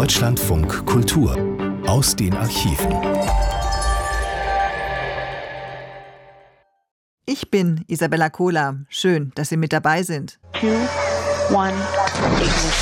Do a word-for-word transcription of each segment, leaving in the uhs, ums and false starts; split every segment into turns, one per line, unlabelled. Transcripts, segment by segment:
Deutschlandfunk Kultur aus den Archiven.
Ich bin Isabella Kohler. Schön, dass Sie mit dabei sind.
Two, one, ignition.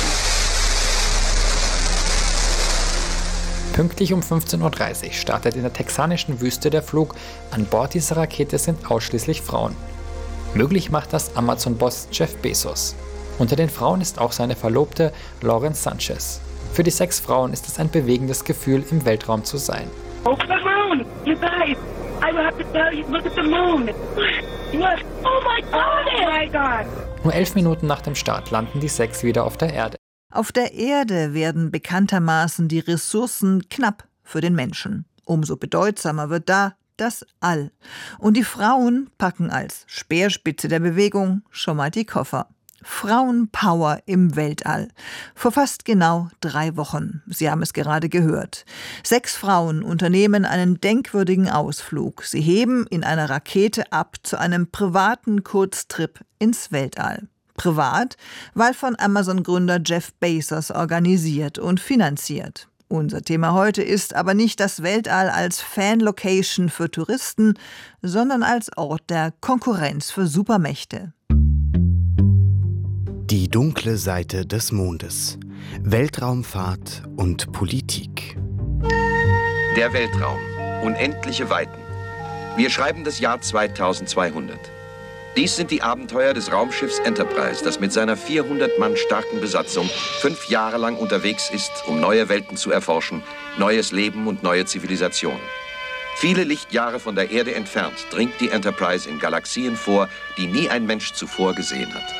Pünktlich um fünfzehn Uhr dreißig startet in der texanischen Wüste der Flug. An Bord dieser Rakete sind ausschließlich Frauen. Möglich macht das Amazon-Boss Jeff Bezos. Unter den Frauen ist auch seine Verlobte Lauren Sanchez. Für die sechs Frauen ist es ein bewegendes Gefühl, im Weltraum zu sein.
Oh, the moon! You guys! I will have to tell you, look at the moon! Yes! Oh my God! Oh my God!
Nur elf Minuten nach dem Start landen die sechs wieder auf der Erde.
Auf der Erde werden bekanntermaßen die Ressourcen knapp für den Menschen. Umso bedeutsamer wird da das All. Und die Frauen packen als Speerspitze der Bewegung schon mal die Koffer. Frauenpower im Weltall. Vor fast genau drei Wochen. Sie haben es gerade gehört. Sechs Frauen unternehmen einen denkwürdigen Ausflug. Sie heben in einer Rakete ab zu einem privaten Kurztrip ins Weltall. Privat, weil von Amazon-Gründer Jeff Bezos organisiert und finanziert. Unser Thema heute ist aber nicht das Weltall als Fan-Location für Touristen, sondern als Ort der Konkurrenz für Supermächte.
Die dunkle Seite des Mondes. Weltraumfahrt und Politik.
Der Weltraum. Unendliche Weiten. Wir schreiben das Jahr zweitausendzweihundert. Dies sind die Abenteuer des Raumschiffs Enterprise, das mit seiner vierhundert Mann starken Besatzung fünf Jahre lang unterwegs ist, um neue Welten zu erforschen, neues Leben und neue Zivilisation. Viele Lichtjahre von der Erde entfernt dringt die Enterprise in Galaxien vor, die nie ein Mensch zuvor gesehen hat.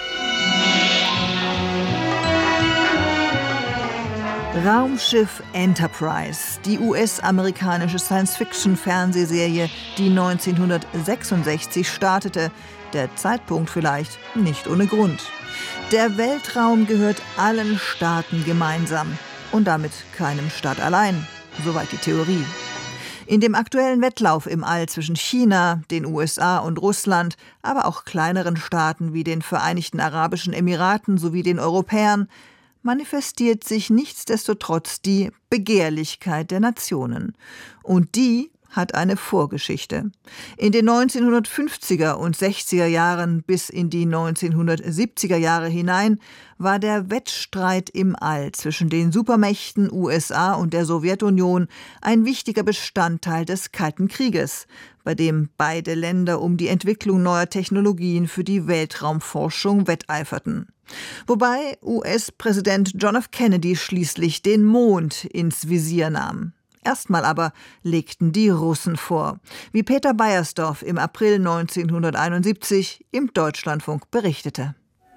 Raumschiff Enterprise, die U S-amerikanische Science-Fiction-Fernsehserie, die neunzehnhundertsechsundsechzig startete. Der Zeitpunkt vielleicht nicht ohne Grund. Der Weltraum gehört allen Staaten gemeinsam und damit keinem Staat allein. Soweit die Theorie. In dem aktuellen Wettlauf im All zwischen China, den U S A und Russland, aber auch kleineren Staaten wie den Vereinigten Arabischen Emiraten sowie den Europäern, manifestiert sich nichtsdestotrotz die Begehrlichkeit der Nationen. Und die hat eine Vorgeschichte. In den neunzehnhundertfünfziger und sechziger Jahren bis in die neunzehnhundertsiebziger Jahre hinein war der Wettstreit im All zwischen den Supermächten U S A und der Sowjetunion ein wichtiger Bestandteil des Kalten Krieges, bei dem beide Länder um die Entwicklung neuer Technologien für die Weltraumforschung wetteiferten. Wobei U S-Präsident John F. Kennedy schließlich den Mond ins Visier nahm. Erstmal aber legten die Russen vor, wie Peter Beiersdorf im April neunzehnhunderteinundsiebzig im Deutschlandfunk berichtete.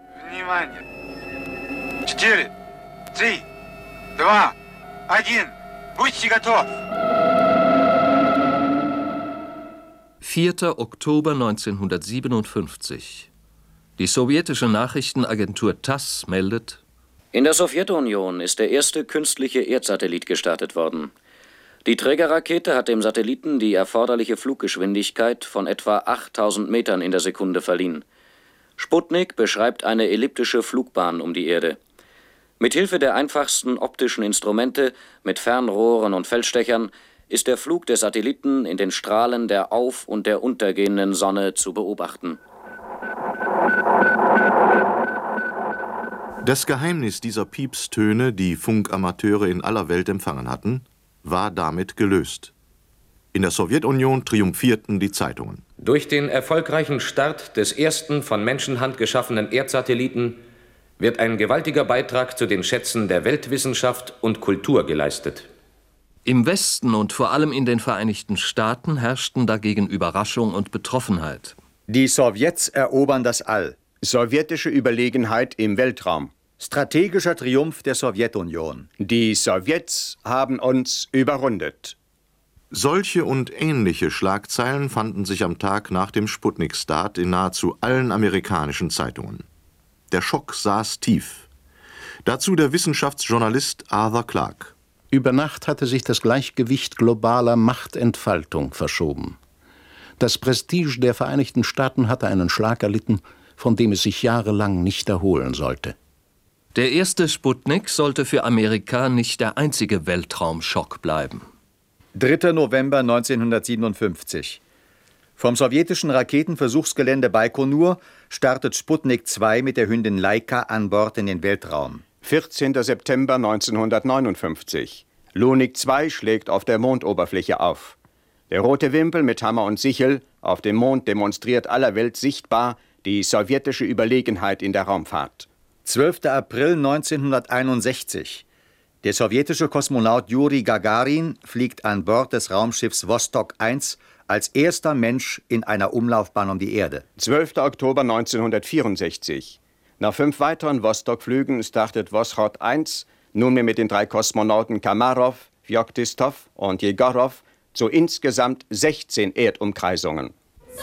vier, drei, zwei, eins, будьте готов.
vierter Oktober neunzehnhundertsiebenundfünfzig. Die sowjetische Nachrichtenagentur TASS meldet:
In der Sowjetunion ist der erste künstliche Erdsatellit gestartet worden. Die Trägerrakete hat dem Satelliten die erforderliche Fluggeschwindigkeit von etwa achttausend Metern in der Sekunde verliehen. Sputnik beschreibt eine elliptische Flugbahn um die Erde. Mithilfe der einfachsten optischen Instrumente mit Fernrohren und Feldstechern ist der Flug des Satelliten in den Strahlen der auf- und der untergehenden Sonne zu beobachten.
Das Geheimnis dieser Piepstöne, die Funkamateure in aller Welt empfangen hatten, war damit gelöst. In der Sowjetunion triumphierten die Zeitungen.
Durch den erfolgreichen Start des ersten von Menschenhand geschaffenen Erdsatelliten wird ein gewaltiger Beitrag zu den Schätzen der Weltwissenschaft und Kultur geleistet.
Im Westen und vor allem in den Vereinigten Staaten herrschten dagegen Überraschung und Betroffenheit.
Die Sowjets erobern das All. Sowjetische Überlegenheit im Weltraum. Strategischer Triumph der Sowjetunion. Die Sowjets haben uns überrundet.
Solche und ähnliche Schlagzeilen fanden sich am Tag nach dem Sputnik-Start in nahezu allen amerikanischen Zeitungen. Der Schock saß tief. Dazu der Wissenschaftsjournalist Arthur Clarke.
Über Nacht hatte sich das Gleichgewicht globaler Machtentfaltung verschoben. Das Prestige der Vereinigten Staaten hatte einen Schlag erlitten, von dem es sich jahrelang nicht erholen sollte.
Der erste Sputnik sollte für Amerika nicht der einzige Weltraumschock bleiben.
dritter November neunzehnhundertsiebenundfünfzig. Vom sowjetischen Raketenversuchsgelände Baikonur startet Sputnik zwei mit der Hündin Laika an Bord in den Weltraum.
vierzehnter September neunzehnhundertneunundfünfzig. Lunik zwei schlägt auf der Mondoberfläche auf. Der rote Wimpel mit Hammer und Sichel auf dem Mond demonstriert aller Welt sichtbar die sowjetische Überlegenheit in der Raumfahrt.
zwölfter April neunzehnhunderteinundsechzig. Der sowjetische Kosmonaut Juri Gagarin fliegt an Bord des Raumschiffs Vostok eins als erster Mensch in einer Umlaufbahn um die Erde.
zwölfter Oktober neunzehnhundertvierundsechzig. Nach fünf weiteren Vostok-Flügen startet Voschod eins nunmehr mit den drei Kosmonauten Kamarov, Fjoktistov und Jegorow zu insgesamt sechzehn Erdumkreisungen.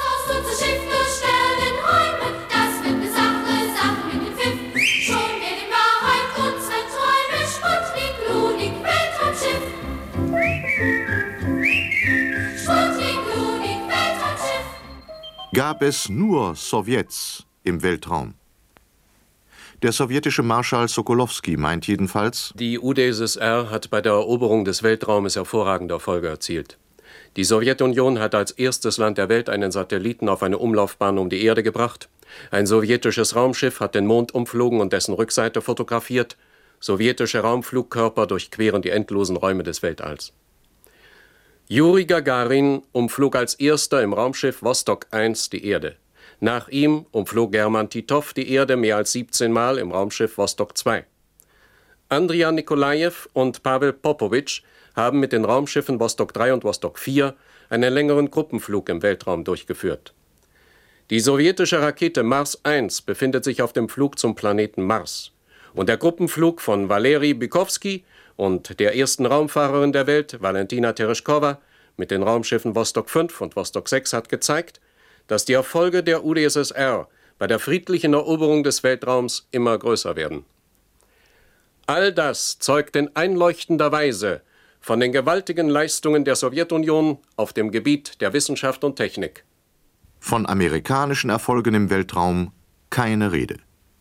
Gab es nur Sowjets im Weltraum? Der sowjetische Marschall Sokolowski meint jedenfalls,
die U d S S R hat bei der Eroberung des Weltraumes hervorragende Erfolge erzielt. Die Sowjetunion hat als erstes Land der Welt einen Satelliten auf eine Umlaufbahn um die Erde gebracht. Ein sowjetisches Raumschiff hat den Mond umflogen und dessen Rückseite fotografiert. Sowjetische Raumflugkörper durchqueren die endlosen Räume des Weltalls. Juri Gagarin umflog als erster im Raumschiff Vostok eins die Erde. Nach ihm umflog German Titov die Erde mehr als siebzehn Mal im Raumschiff Vostok zwei. Andrian Nikolajew und Pawel Popowitsch haben mit den Raumschiffen Vostok drei und Vostok vier einen längeren Gruppenflug im Weltraum durchgeführt. Die sowjetische Rakete Mars eins befindet sich auf dem Flug zum Planeten Mars. Und der Gruppenflug von Valeri Bykovsky und der ersten Raumfahrerin der Welt, Valentina Tereshkova, mit den Raumschiffen Vostok fünf und Vostok sechs hat gezeigt, dass die Erfolge der U d S S R bei der friedlichen Eroberung des Weltraums immer größer werden. All das zeugt in einleuchtender Weise von den gewaltigen Leistungen der Sowjetunion auf dem Gebiet der Wissenschaft und Technik.
Von amerikanischen Erfolgen im Weltraum keine Rede.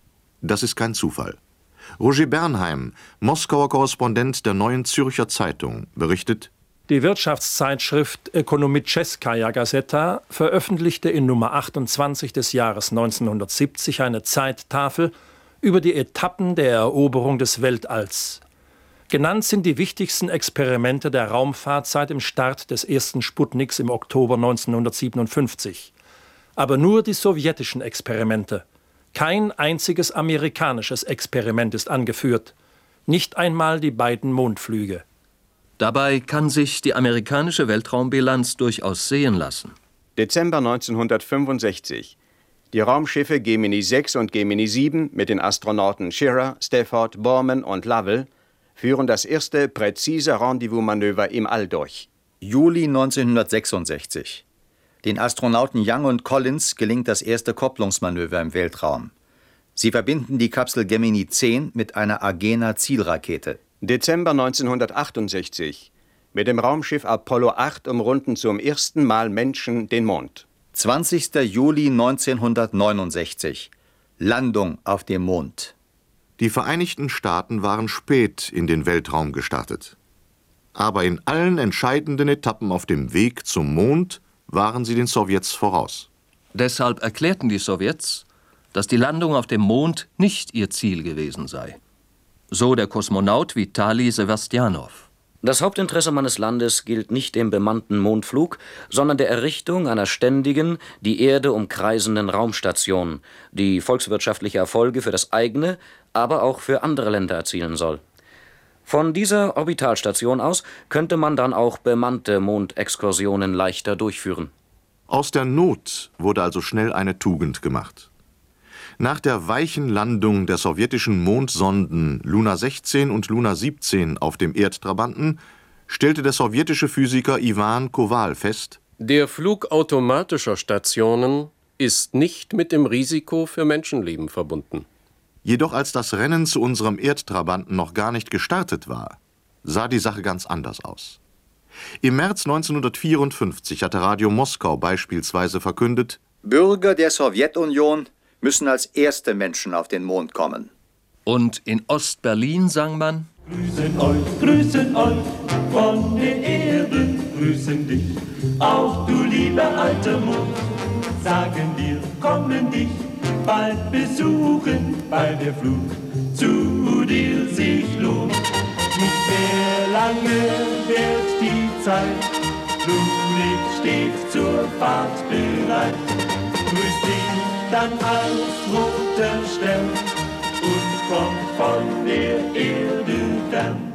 Das ist kein Zufall. Roger Bernheim, Moskauer Korrespondent der Neuen Zürcher Zeitung, berichtet:
Die Wirtschaftszeitschrift Ekonomitscheskaja Gazeta veröffentlichte in Nummer achtundzwanzig des Jahres neunzehnhundertsiebzig eine Zeittafel über die Etappen der Eroberung des Weltalls. Genannt sind die wichtigsten Experimente der Raumfahrt seit dem Start des ersten Sputniks im Oktober neunzehnhundertsiebenundfünfzig. Aber nur die sowjetischen Experimente. Kein einziges amerikanisches Experiment ist angeführt. Nicht einmal die beiden Mondflüge.
Dabei kann sich die amerikanische Weltraumbilanz durchaus sehen lassen.
Dezember neunzehnhundertfünfundsechzig. Die Raumschiffe Gemini sechs und Gemini sieben mit den Astronauten Schirra, Stafford, Borman und Lovell führen das erste präzise Rendezvous-Manöver im All durch.
Juli neunzehnhundertsechsundsechzig. Den Astronauten Young und Collins gelingt das erste Kopplungsmanöver im Weltraum. Sie verbinden die Kapsel Gemini zehn mit einer Agena-Zielrakete.
Dezember neunzehnhundertachtundsechzig. Mit dem Raumschiff Apollo acht umrunden zum ersten Mal Menschen den Mond.
zwanzigster Juli neunzehnhundertneunundsechzig. Landung auf dem Mond.
Die Vereinigten Staaten waren spät in den Weltraum gestartet. Aber in allen entscheidenden Etappen auf dem Weg zum Mond waren sie den Sowjets voraus.
Deshalb erklärten die Sowjets, dass die Landung auf dem Mond nicht ihr Ziel gewesen sei. So der Kosmonaut Vitali Sewastjanow.
Das Hauptinteresse meines Landes gilt nicht dem bemannten Mondflug, sondern der Errichtung einer ständigen, die Erde umkreisenden Raumstation, die volkswirtschaftliche Erfolge für das eigene, aber auch für andere Länder erzielen soll. Von dieser Orbitalstation aus könnte man dann auch bemannte Mondexkursionen leichter durchführen.
Aus der Not wurde also schnell eine Tugend gemacht. Nach der weichen Landung der sowjetischen Mondsonden Luna sechzehn und Luna siebzehn auf dem Erdtrabanten stellte der sowjetische Physiker Iwan Kowal fest:
Der Flug automatischer Stationen ist nicht mit dem Risiko für Menschenleben verbunden.
Jedoch als das Rennen zu unserem Erdtrabanten noch gar nicht gestartet war, sah die Sache ganz anders aus. Im März neunzehnhundertvierundfünfzig hatte Radio Moskau beispielsweise verkündet:
Bürger der Sowjetunion müssen als erste Menschen auf den Mond kommen.
Und in Ost-Berlin sang man:
Grüßen euch, grüßen euch von der Erde, grüßen dich, auch du lieber alter Mond. Sagen wir, kommen dich bald besuchen, weil der Flug zu dir sich lohnt. Nicht mehr lange währt die Zeit, Lunik steht zur Fahrt bereit. Grüß dich dann als roter Stern und kommt von der Erde fern.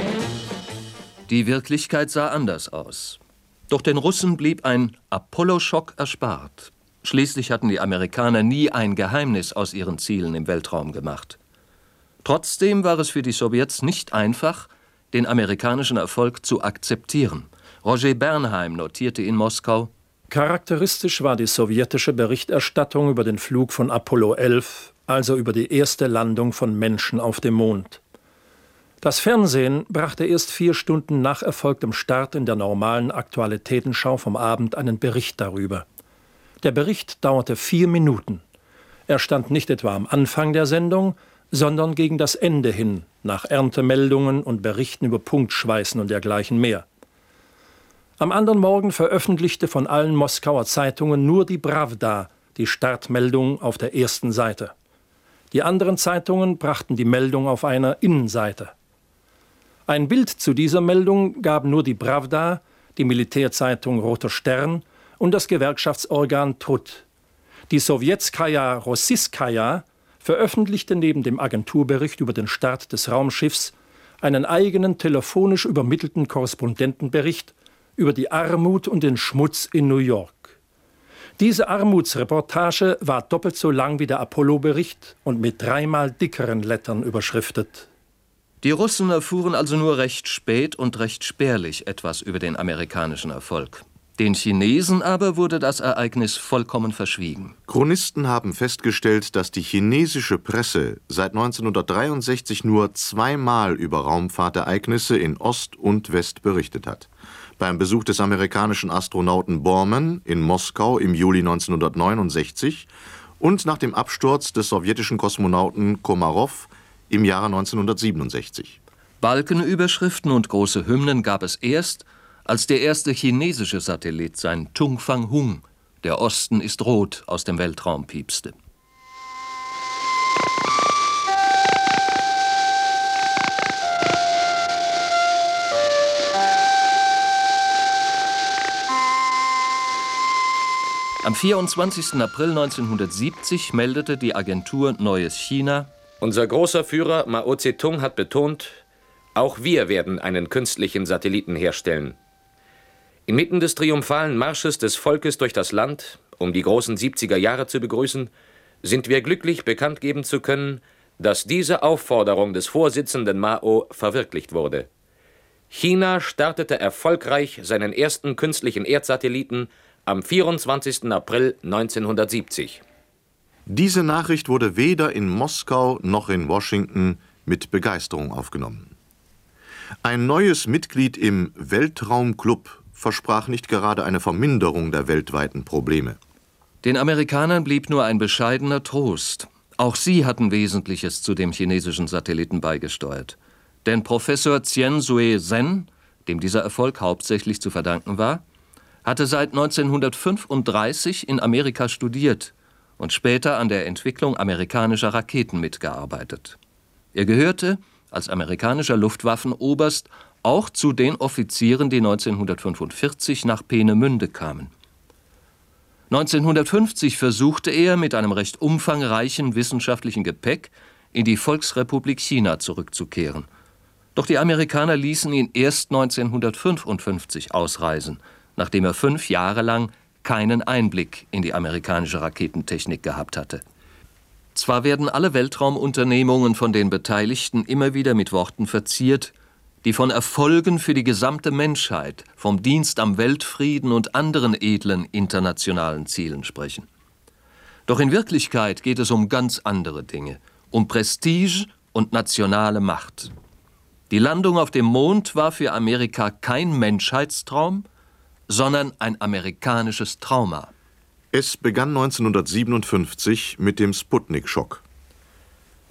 Die Wirklichkeit sah anders aus. Doch den Russen blieb ein Apollo-Schock erspart. Schließlich hatten die Amerikaner nie ein Geheimnis aus ihren Zielen im Weltraum gemacht. Trotzdem war es für die Sowjets nicht einfach, den amerikanischen Erfolg zu akzeptieren. Roger Bernheim notierte in Moskau:
Charakteristisch war die sowjetische Berichterstattung über den Flug von Apollo elf, also über die erste Landung von Menschen auf dem Mond. Das Fernsehen brachte erst vier Stunden nach erfolgtem Start in der normalen Aktualitätenschau vom Abend einen Bericht darüber. Der Bericht dauerte vier Minuten. Er stand nicht etwa am Anfang der Sendung, sondern gegen das Ende hin, nach Erntemeldungen und Berichten über Punktschweißen und dergleichen mehr. Am anderen Morgen veröffentlichte von allen Moskauer Zeitungen nur die Prawda die Startmeldung auf der ersten Seite. Die anderen Zeitungen brachten die Meldung auf einer Innenseite. Ein Bild zu dieser Meldung gaben nur die Prawda, die Militärzeitung Roter Stern und das Gewerkschaftsorgan Trud. Die Sowjetskaja Rossiskaja veröffentlichte neben dem Agenturbericht über den Start des Raumschiffs einen eigenen telefonisch übermittelten Korrespondentenbericht über die Armut und den Schmutz in New York. Diese Armutsreportage war doppelt so lang wie der Apollo-Bericht und mit dreimal dickeren Lettern überschriftet.
Die Russen erfuhren also nur recht spät und recht spärlich etwas über den amerikanischen Erfolg. Den Chinesen aber wurde das Ereignis vollkommen verschwiegen.
Chronisten haben festgestellt, dass die chinesische Presse seit neunzehnhundertdreiundsechzig nur zweimal über Raumfahrtereignisse in Ost und West berichtet hat. Beim Besuch des amerikanischen Astronauten Borman in Moskau im Juli neunzehnhundertneunundsechzig und nach dem Absturz des sowjetischen Kosmonauten Komarow im Jahre neunzehnhundertsiebenundsechzig.
Balkenüberschriften und große Hymnen gab es erst, als der erste chinesische Satellit, sein Tungfang-Hung, der Osten ist rot, aus dem Weltraum piepste. Am vierundzwanzigsten April neunzehnhundertsiebzig meldete die Agentur Neues China:
Unser großer Führer Mao Zedong hat betont, auch wir werden einen künstlichen Satelliten herstellen. Inmitten des triumphalen Marsches des Volkes durch das Land, um die großen siebziger Jahre zu begrüßen, sind wir glücklich, bekannt geben zu können, dass diese Aufforderung des Vorsitzenden Mao verwirklicht wurde. China startete erfolgreich seinen ersten künstlichen Erdsatelliten am vierundzwanzigsten April neunzehnhundertsiebzig.
Diese Nachricht wurde weder in Moskau noch in Washington mit Begeisterung aufgenommen. Ein neues Mitglied im Weltraumclub versprach nicht gerade eine Verminderung der weltweiten Probleme.
Den Amerikanern blieb nur ein bescheidener Trost. Auch sie hatten Wesentliches zu dem chinesischen Satelliten beigesteuert. Denn Professor Tien Sui Sen, dem dieser Erfolg hauptsächlich zu verdanken war, hatte seit neunzehnhundertfünfunddreißig in Amerika studiert und später an der Entwicklung amerikanischer Raketen mitgearbeitet. Er gehörte als amerikanischer Luftwaffenoberst auch zu den Offizieren, die neunzehnhundertfünfundvierzig nach Peenemünde kamen. neunzehnhundertfünfzig versuchte er, mit einem recht umfangreichen wissenschaftlichen Gepäck in die Volksrepublik China zurückzukehren. Doch die Amerikaner ließen ihn erst neunzehnhundertfünfundfünfzig ausreisen, nachdem er fünf Jahre lang keinen Einblick in die amerikanische Raketentechnik gehabt hatte. Zwar werden alle Weltraumunternehmungen von den Beteiligten immer wieder mit Worten verziert, die von Erfolgen für die gesamte Menschheit, vom Dienst am Weltfrieden und anderen edlen internationalen Zielen sprechen. Doch in Wirklichkeit geht es um ganz andere Dinge, um Prestige und nationale Macht. Die Landung auf dem Mond war für Amerika kein Menschheitstraum, sondern ein amerikanisches Trauma.
Es begann neunzehnhundertsiebenundfünfzig mit dem Sputnik-Schock.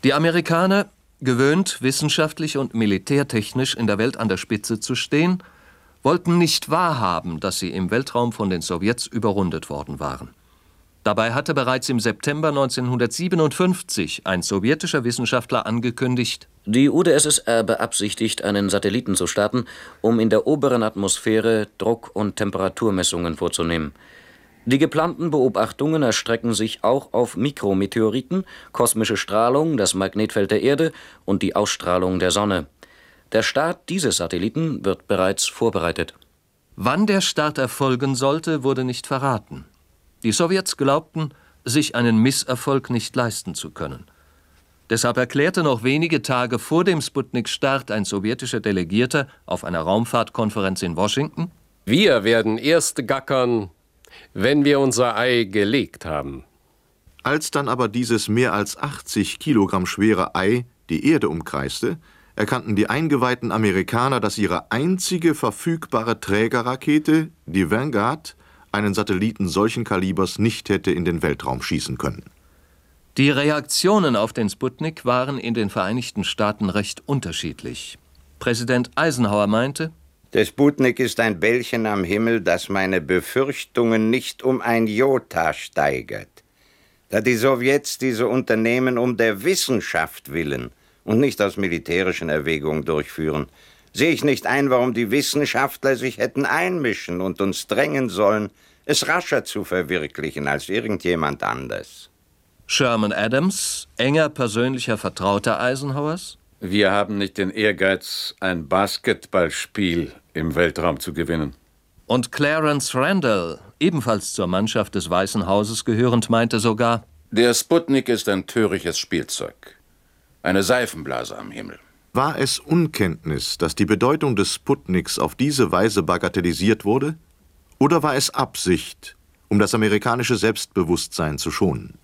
Die Amerikaner, gewöhnt, wissenschaftlich und militärtechnisch in der Welt an der Spitze zu stehen, wollten nicht wahrhaben, dass sie im Weltraum von den Sowjets überrundet worden waren. Dabei hatte bereits im September neunzehnhundertsiebenundfünfzig ein sowjetischer Wissenschaftler angekündigt,
die U d S S R beabsichtigt, einen Satelliten zu starten, um in der oberen Atmosphäre Druck- und Temperaturmessungen vorzunehmen. Die geplanten Beobachtungen erstrecken sich auch auf Mikrometeoriten, kosmische Strahlung, das Magnetfeld der Erde und die Ausstrahlung der Sonne. Der Start dieses Satelliten wird bereits vorbereitet.
Wann der Start erfolgen sollte, wurde nicht verraten. Die Sowjets glaubten, sich einen Misserfolg nicht leisten zu können. Deshalb erklärte noch wenige Tage vor dem Sputnik-Start ein sowjetischer Delegierter auf einer Raumfahrtkonferenz in Washington:
Wir werden erst gackern, wenn wir unser Ei gelegt haben.
Als dann aber dieses mehr als achtzig Kilogramm schwere Ei die Erde umkreiste, erkannten die eingeweihten Amerikaner, dass ihre einzige verfügbare Trägerrakete, die Vanguard, einen Satelliten solchen Kalibers nicht hätte in den Weltraum schießen können.
Die Reaktionen auf den Sputnik waren in den Vereinigten Staaten recht unterschiedlich. Präsident Eisenhower meinte:
Der Sputnik ist ein Bällchen am Himmel, das meine Befürchtungen nicht um ein Jota steigert. Da die Sowjets diese Unternehmen um der Wissenschaft willen und nicht aus militärischen Erwägungen durchführen, sehe ich nicht ein, warum die Wissenschaftler sich hätten einmischen und uns drängen sollen, es rascher zu verwirklichen als irgendjemand anders.
Sherman Adams, enger persönlicher Vertrauter Eisenhowers:
Wir haben nicht den Ehrgeiz, ein Basketballspiel im Weltraum zu gewinnen.
Und Clarence Randall, ebenfalls zur Mannschaft des Weißen Hauses gehörend, meinte sogar:
Der Sputnik ist ein töriges Spielzeug. Eine Seifenblase am Himmel.
War es Unkenntnis, dass die Bedeutung des Sputniks auf diese Weise bagatellisiert wurde? Oder war es Absicht, um das amerikanische Selbstbewusstsein zu schonen?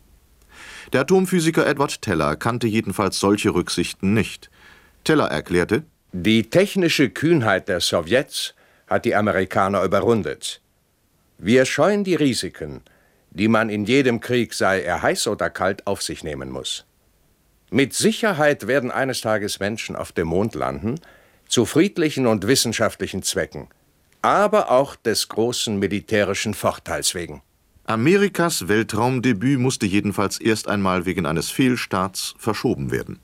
Der Atomphysiker Edward Teller kannte jedenfalls solche Rücksichten nicht. Teller erklärte:
Die technische Kühnheit der Sowjets hat die Amerikaner überrundet. Wir scheuen die Risiken, die man in jedem Krieg, sei er heiß oder kalt, auf sich nehmen muss. Mit Sicherheit werden eines Tages Menschen auf dem Mond landen, zu friedlichen und wissenschaftlichen Zwecken, aber auch des großen militärischen Vorteils wegen.
Amerikas Weltraumdebüt musste jedenfalls erst einmal wegen eines Fehlstarts verschoben werden.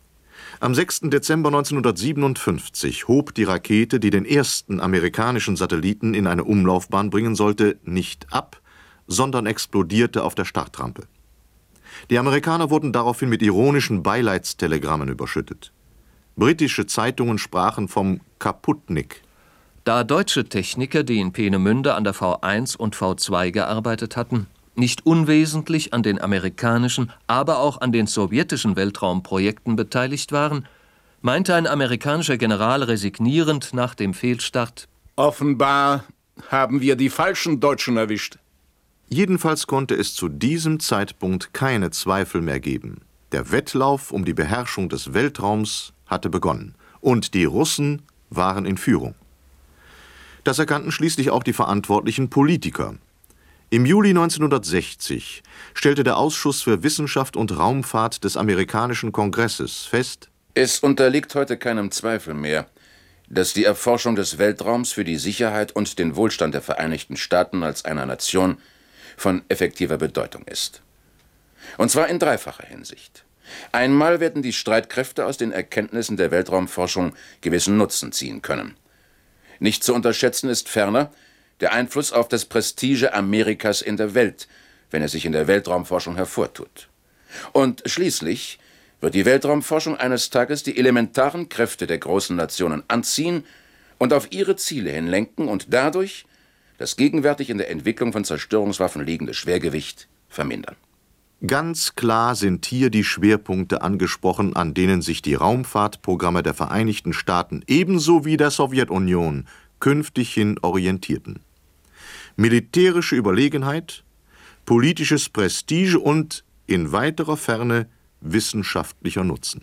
Am sechsten Dezember neunzehnhundertsiebenundfünfzig hob die Rakete, die den ersten amerikanischen Satelliten in eine Umlaufbahn bringen sollte, nicht ab, sondern explodierte auf der Startrampe. Die Amerikaner wurden daraufhin mit ironischen Beileidstelegrammen überschüttet. Britische Zeitungen sprachen vom Kaputnik.
Da deutsche Techniker, die in Peenemünde an der V eins und V zwei gearbeitet hatten, nicht unwesentlich an den amerikanischen, aber auch an den sowjetischen Weltraumprojekten beteiligt waren, meinte ein amerikanischer General resignierend nach dem Fehlstart:
Offenbar haben wir die falschen Deutschen erwischt.
Jedenfalls konnte es zu diesem Zeitpunkt keine Zweifel mehr geben. Der Wettlauf um die Beherrschung des Weltraums hatte begonnen und die Russen waren in Führung. Das erkannten schließlich auch die verantwortlichen Politiker. Im Juli neunzehnhundertsechzig stellte der Ausschuss für Wissenschaft und Raumfahrt des amerikanischen Kongresses fest:
Es unterliegt heute keinem Zweifel mehr, dass die Erforschung des Weltraums für die Sicherheit und den Wohlstand der Vereinigten Staaten als einer Nation von effektiver Bedeutung ist. Und zwar in dreifacher Hinsicht. Einmal werden die Streitkräfte aus den Erkenntnissen der Weltraumforschung gewissen Nutzen ziehen können. Nicht zu unterschätzen ist ferner der Einfluss auf das Prestige Amerikas in der Welt, wenn er sich in der Weltraumforschung hervortut. Und schließlich wird die Weltraumforschung eines Tages die elementaren Kräfte der großen Nationen anziehen und auf ihre Ziele hin lenken und dadurch das gegenwärtig in der Entwicklung von Zerstörungswaffen liegende Schwergewicht vermindern.
Ganz klar sind hier die Schwerpunkte angesprochen, an denen sich die Raumfahrtprogramme der Vereinigten Staaten ebenso wie der Sowjetunion künftig hin orientierten. Militärische Überlegenheit, politisches Prestige und, in weiterer Ferne, wissenschaftlicher Nutzen.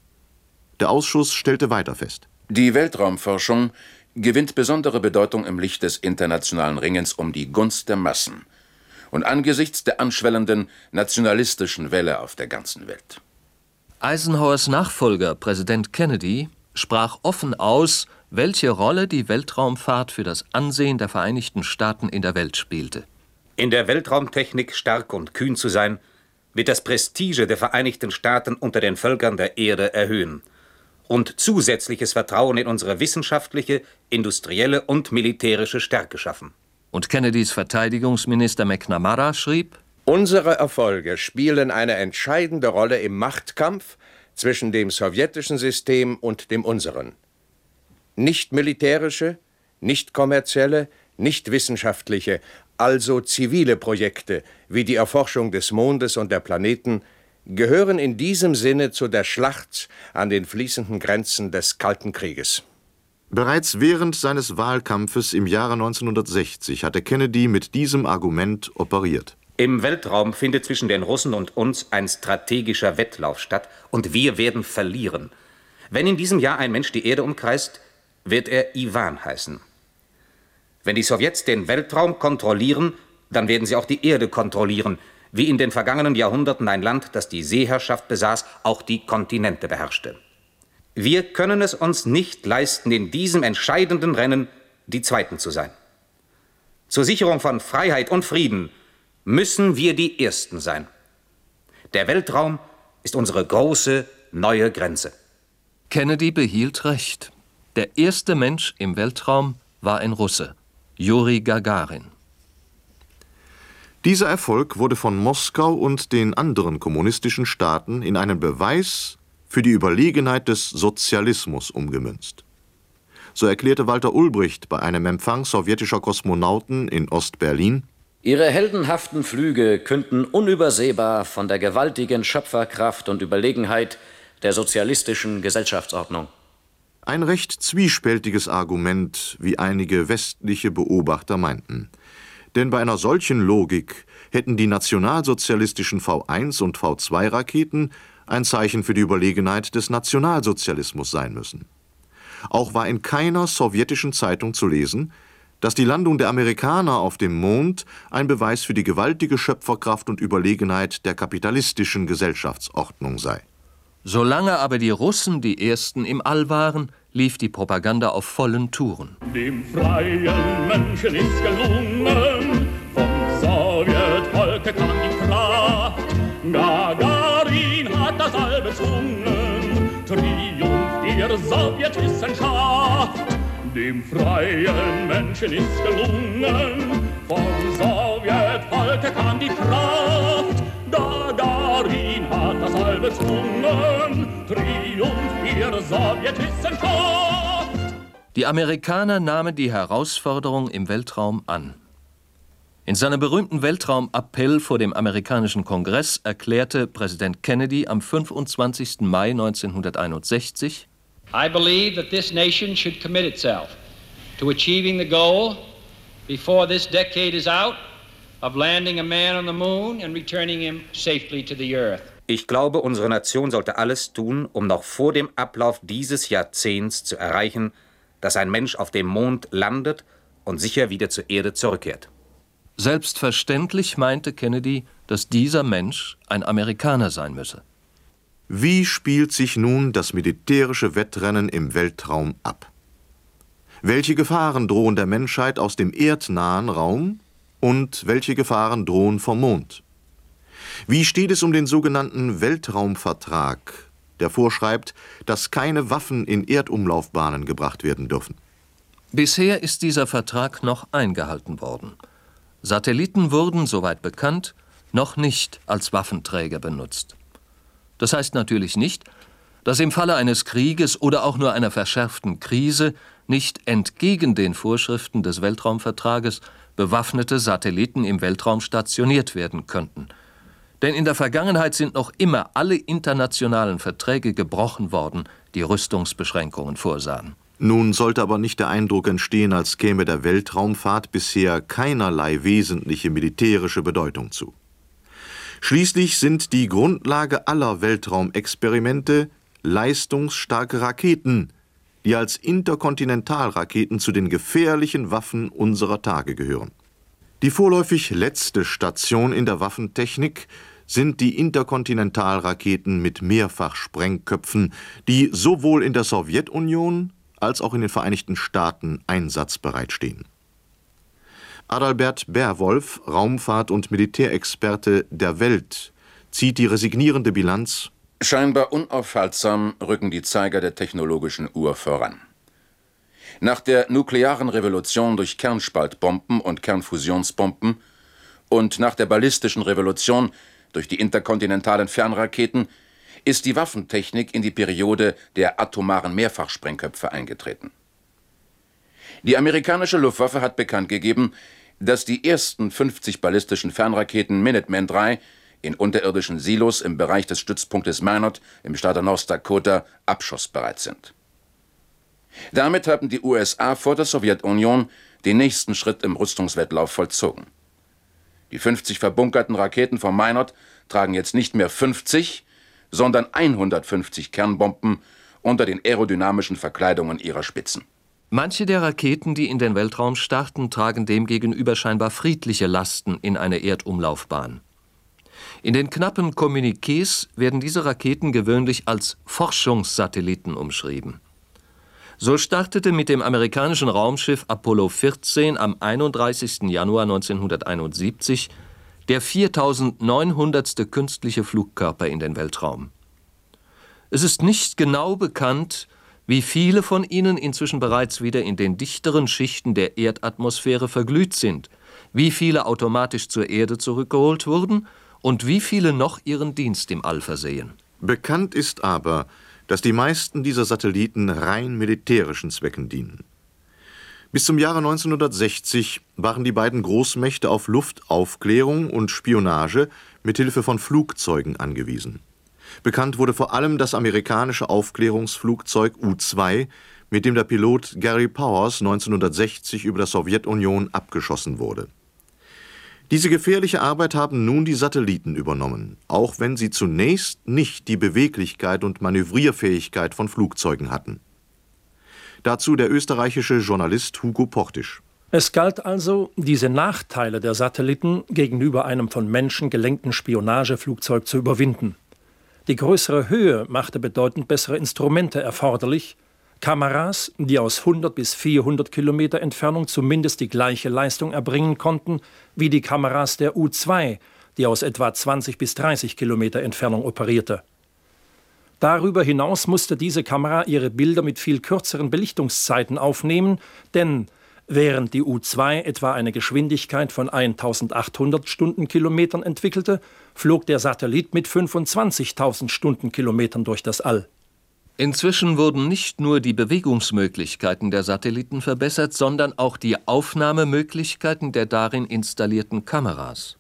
Der Ausschuss stellte weiter fest:
Die Weltraumforschung gewinnt besondere Bedeutung im Licht des internationalen Ringens um die Gunst der Massen und angesichts der anschwellenden nationalistischen Welle auf der ganzen Welt.
Eisenhowers Nachfolger, Präsident Kennedy, sprach offen aus, welche Rolle die Weltraumfahrt für das Ansehen der Vereinigten Staaten in der Welt spielte.
In der Weltraumtechnik stark und kühn zu sein, wird das Prestige der Vereinigten Staaten unter den Völkern der Erde erhöhen und zusätzliches Vertrauen in unsere wissenschaftliche, industrielle und militärische Stärke schaffen.
Und Kennedys Verteidigungsminister McNamara schrieb:
Unsere Erfolge spielen eine entscheidende Rolle im Machtkampf zwischen dem sowjetischen System und dem unseren. Nicht militärische, nicht kommerzielle, nicht wissenschaftliche, also zivile Projekte wie die Erforschung des Mondes und der Planeten gehören in diesem Sinne zu der Schlacht an den fließenden Grenzen des Kalten Krieges.
Bereits während seines Wahlkampfes im Jahre neunzehnhundertsechzig hatte Kennedy mit diesem Argument operiert.
Im Weltraum findet zwischen den Russen und uns ein strategischer Wettlauf statt und wir werden verlieren. Wenn in diesem Jahr ein Mensch die Erde umkreist, wird er Iwan heißen. Wenn die Sowjets den Weltraum kontrollieren, dann werden sie auch die Erde kontrollieren, wie in den vergangenen Jahrhunderten ein Land, das die Seeherrschaft besaß, auch die Kontinente beherrschte. Wir können es uns nicht leisten, in diesem entscheidenden Rennen die Zweiten zu sein. Zur Sicherung von Freiheit und Frieden müssen wir die Ersten sein. Der Weltraum ist unsere große neue Grenze.
Kennedy behielt recht. Der erste Mensch im Weltraum war ein Russe, Juri Gagarin.
Dieser Erfolg wurde von Moskau und den anderen kommunistischen Staaten in einen Beweis für die Überlegenheit des Sozialismus umgemünzt. So erklärte Walter Ulbricht bei einem Empfang sowjetischer Kosmonauten in Ostberlin:
Ihre heldenhaften Flüge künden unübersehbar von der gewaltigen Schöpferkraft und Überlegenheit der sozialistischen Gesellschaftsordnung.
Ein recht zwiespältiges Argument, wie einige westliche Beobachter meinten. Denn bei einer solchen Logik hätten die nationalsozialistischen V eins und V zwei Raketen ein Zeichen für die Überlegenheit des Nationalsozialismus sein müssen. Auch war in keiner sowjetischen Zeitung zu lesen, dass die Landung der Amerikaner auf dem Mond ein Beweis für die gewaltige Schöpferkraft und Überlegenheit der kapitalistischen Gesellschaftsordnung sei.
Solange aber die Russen die Ersten im All waren, lief die Propaganda auf vollen Touren.
Dem freien Menschen ist gelungen, vom Sowjetvolke kam die Kraft. Gagarin hat das All bezwungen, Triumph der Sowjetwissenschaft. Dem freien Menschen ist gelungen, vom Sowjetvolke kam die Kraft. Gagarin hat das All bezwungen, Triumph der Sowjetwissenschaft.
Die Amerikaner nahmen die Herausforderung im Weltraum an. In seinem berühmten Weltraumappell vor dem amerikanischen Kongress erklärte Präsident Kennedy am fünfundzwanzigsten Mai neunzehnhunderteinundsechzig:
I believe that this nation should commit itself to achieving the goal before this decade is out of landing a man on the moon and returning him safely to the earth.
Ich glaube, unsere Nation sollte alles tun, um noch vor dem Ablauf dieses Jahrzehnts zu erreichen, dass ein Mensch auf dem Mond landet und sicher wieder zur Erde zurückkehrt.
Selbstverständlich meinte Kennedy, dass dieser Mensch ein Amerikaner sein müsse.
Wie spielt sich nun das militärische Wettrennen im Weltraum ab? Welche Gefahren drohen der Menschheit aus dem erdnahen Raum und welche Gefahren drohen vom Mond? Wie steht es um den sogenannten Weltraumvertrag, der vorschreibt, dass keine Waffen in Erdumlaufbahnen gebracht werden dürfen?
Bisher ist dieser Vertrag noch eingehalten worden. Satelliten wurden, soweit bekannt, noch nicht als Waffenträger benutzt. Das heißt natürlich nicht, dass im Falle eines Krieges oder auch nur einer verschärften Krise nicht entgegen den Vorschriften des Weltraumvertrages bewaffnete Satelliten im Weltraum stationiert werden könnten. Denn in der Vergangenheit sind noch immer alle internationalen Verträge gebrochen worden, die Rüstungsbeschränkungen vorsahen.
Nun sollte aber nicht der Eindruck entstehen, als käme der Weltraumfahrt bisher keinerlei wesentliche militärische Bedeutung zu. Schließlich sind die Grundlage aller Weltraumexperimente leistungsstarke Raketen, die als Interkontinentalraketen zu den gefährlichen Waffen unserer Tage gehören. Die vorläufig letzte Station in der Waffentechnik sind die Interkontinentalraketen mit Mehrfachsprengköpfen, die sowohl in der Sowjetunion als auch in den Vereinigten Staaten einsatzbereit stehen. Adalbert Berwolf, Raumfahrt- und Militärexperte der Welt, zieht die resignierende Bilanz:
Scheinbar unaufhaltsam rücken die Zeiger der technologischen Uhr voran. Nach der nuklearen Revolution durch Kernspaltbomben und Kernfusionsbomben und nach der ballistischen Revolution durch die interkontinentalen Fernraketen ist die Waffentechnik in die Periode der atomaren Mehrfachsprengköpfe eingetreten. Die amerikanische Luftwaffe hat bekannt gegeben, dass die ersten fünfzig ballistischen Fernraketen Minuteman drei in unterirdischen Silos im Bereich des Stützpunktes Minot im Staat North Dakota abschussbereit sind. Damit haben die U S A vor der Sowjetunion den nächsten Schritt im Rüstungswettlauf vollzogen. Die fünfzig verbunkerten Raketen von Minot tragen jetzt nicht mehr fünfzig, sondern hundertfünfzig Kernbomben unter den aerodynamischen Verkleidungen ihrer Spitzen.
Manche der Raketen, die in den Weltraum starten, tragen demgegenüber scheinbar friedliche Lasten in eine Erdumlaufbahn. In den knappen Kommuniqués werden diese Raketen gewöhnlich als Forschungssatelliten umschrieben. So startete mit dem amerikanischen Raumschiff Apollo vierzehn am einunddreißigsten Januar neunzehnhunderteinundsiebzig der viertausendneunhundertste künstliche Flugkörper in den Weltraum. Es ist nicht genau bekannt, wie viele von ihnen inzwischen bereits wieder in den dichteren Schichten der Erdatmosphäre verglüht sind, wie viele automatisch zur Erde zurückgeholt wurden und wie viele noch ihren Dienst im All versehen.
Bekannt ist aber, dass die meisten dieser Satelliten rein militärischen Zwecken dienen. Bis zum Jahre neunzehnhundertsechzig waren die beiden Großmächte auf Luftaufklärung und Spionage mit Hilfe von Flugzeugen angewiesen. Bekannt wurde vor allem das amerikanische Aufklärungsflugzeug U zwei, mit dem der Pilot Gary Powers neunzehnhundertsechzig über der Sowjetunion abgeschossen wurde. Diese gefährliche Arbeit haben nun die Satelliten übernommen, auch wenn sie zunächst nicht die Beweglichkeit und Manövrierfähigkeit von Flugzeugen hatten. Dazu der österreichische Journalist Hugo Portisch.
Es galt also, diese Nachteile der Satelliten gegenüber einem von Menschen gelenkten Spionageflugzeug zu überwinden. Die größere Höhe machte bedeutend bessere Instrumente erforderlich, Kameras, die aus hundert bis vierhundert Kilometer Entfernung zumindest die gleiche Leistung erbringen konnten wie die Kameras der U zwei, die aus etwa zwanzig bis dreißig Kilometer Entfernung operierte. Darüber hinaus musste diese Kamera ihre Bilder mit viel kürzeren Belichtungszeiten aufnehmen, denn während die U zwei etwa eine Geschwindigkeit von eintausendachthundert Stundenkilometern entwickelte, flog der Satellit mit fünfundzwanzigtausend Stundenkilometern durch das All.
Inzwischen wurden nicht nur die Bewegungsmöglichkeiten der Satelliten verbessert, sondern auch die Aufnahmemöglichkeiten der darin installierten Kameras.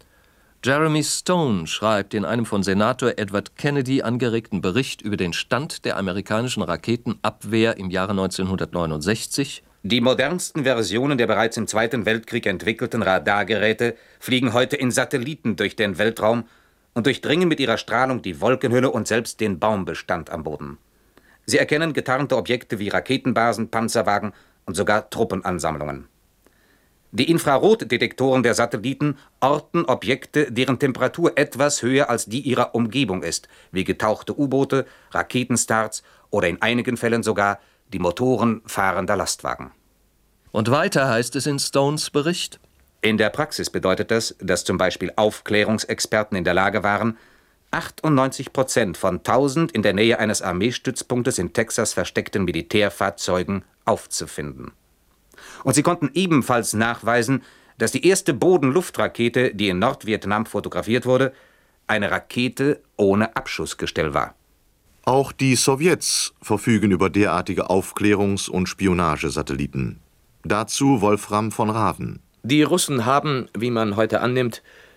Jeremy Stone schreibt in einem von Senator Edward Kennedy angeregten Bericht über den Stand der amerikanischen Raketenabwehr im Jahre neunzehnhundertneunundsechzig:
Die modernsten Versionen der bereits im Zweiten Weltkrieg entwickelten Radargeräte fliegen heute in Satelliten durch den Weltraum und durchdringen mit ihrer Strahlung die Wolkenhülle und selbst den Baumbestand am Boden. Sie erkennen getarnte Objekte wie Raketenbasen, Panzerwagen und sogar Truppenansammlungen. Die Infrarotdetektoren der Satelliten orten Objekte, deren Temperatur etwas höher als die ihrer Umgebung ist, wie getauchte U-Boote, Raketenstarts oder in einigen Fällen sogar die Motoren fahrender Lastwagen.
Und weiter heißt es in Stones Bericht:
In der Praxis bedeutet das, dass zum Beispiel Aufklärungsexperten in der Lage waren, achtundneunzig Prozent von tausend in der Nähe eines Armeestützpunktes in Texas versteckten Militärfahrzeugen aufzufinden. Und sie konnten ebenfalls nachweisen, dass die erste Boden-Luft-Rakete, die in Nordvietnam fotografiert wurde, eine Rakete ohne Abschussgestell war.
Auch die Sowjets verfügen über derartige Aufklärungs- und Spionagesatelliten. Dazu Wolfram von Raven.
Die Russen haben, wie man heute annimmt,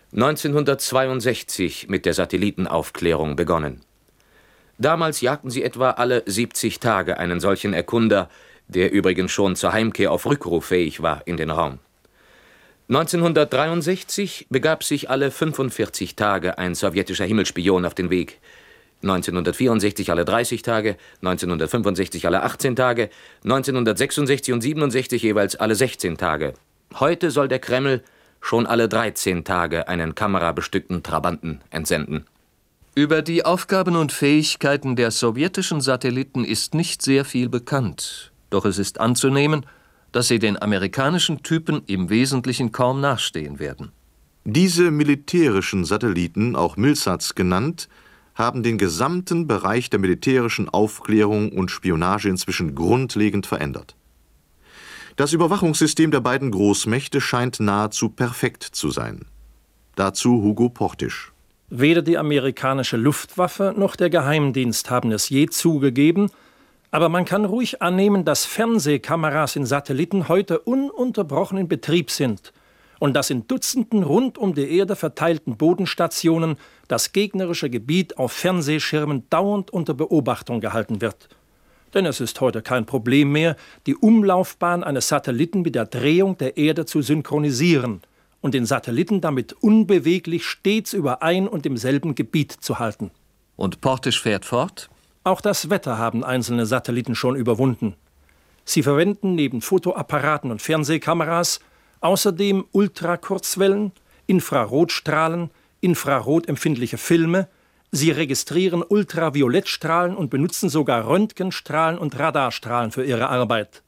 neunzehnhundertzweiundsechzig mit der Satellitenaufklärung begonnen. Damals jagten sie etwa alle siebzig Tage einen solchen Erkunder, der übrigens schon zur Heimkehr auf Rückruf fähig war, in den Raum. neunzehnhundertdreiundsechzig begab sich alle fünfundvierzig Tage ein sowjetischer Himmelspion auf den Weg. neunzehnhundertvierundsechzig alle dreißig Tage, neunzehnhundertfünfundsechzig alle achtzehn Tage, neunzehnhundertsechsundsechzig und siebenundsechzig jeweils alle sechzehn Tage. Heute soll der Kreml schon alle dreizehn Tage einen kamerabestückten Trabanten entsenden.
Über die Aufgaben und Fähigkeiten der sowjetischen Satelliten ist nicht sehr viel bekannt. Doch es ist anzunehmen, dass sie den amerikanischen Typen im Wesentlichen kaum nachstehen werden.
Diese militärischen Satelliten, auch Milsats genannt, haben den gesamten Bereich der militärischen Aufklärung und Spionage inzwischen grundlegend verändert. Das Überwachungssystem der beiden Großmächte scheint nahezu perfekt zu sein. Dazu Hugo Portisch.
Weder die amerikanische Luftwaffe noch der Geheimdienst haben es je zugegeben, aber man kann ruhig annehmen, dass Fernsehkameras in Satelliten heute ununterbrochen in Betrieb sind und dass in Dutzenden rund um die Erde verteilten Bodenstationen das gegnerische Gebiet auf Fernsehschirmen dauernd unter Beobachtung gehalten wird. Denn es ist heute kein Problem mehr, die Umlaufbahn eines Satelliten mit der Drehung der Erde zu synchronisieren und den Satelliten damit unbeweglich stets über ein und demselben Gebiet zu halten.
Und Portisch fährt fort?
Auch das Wetter haben einzelne Satelliten schon überwunden. Sie verwenden neben Fotoapparaten und Fernsehkameras außerdem Ultrakurzwellen, Infrarotstrahlen, infrarotempfindliche Filme. Sie registrieren Ultraviolettstrahlen und benutzen sogar Röntgenstrahlen und Radarstrahlen für ihre Arbeit.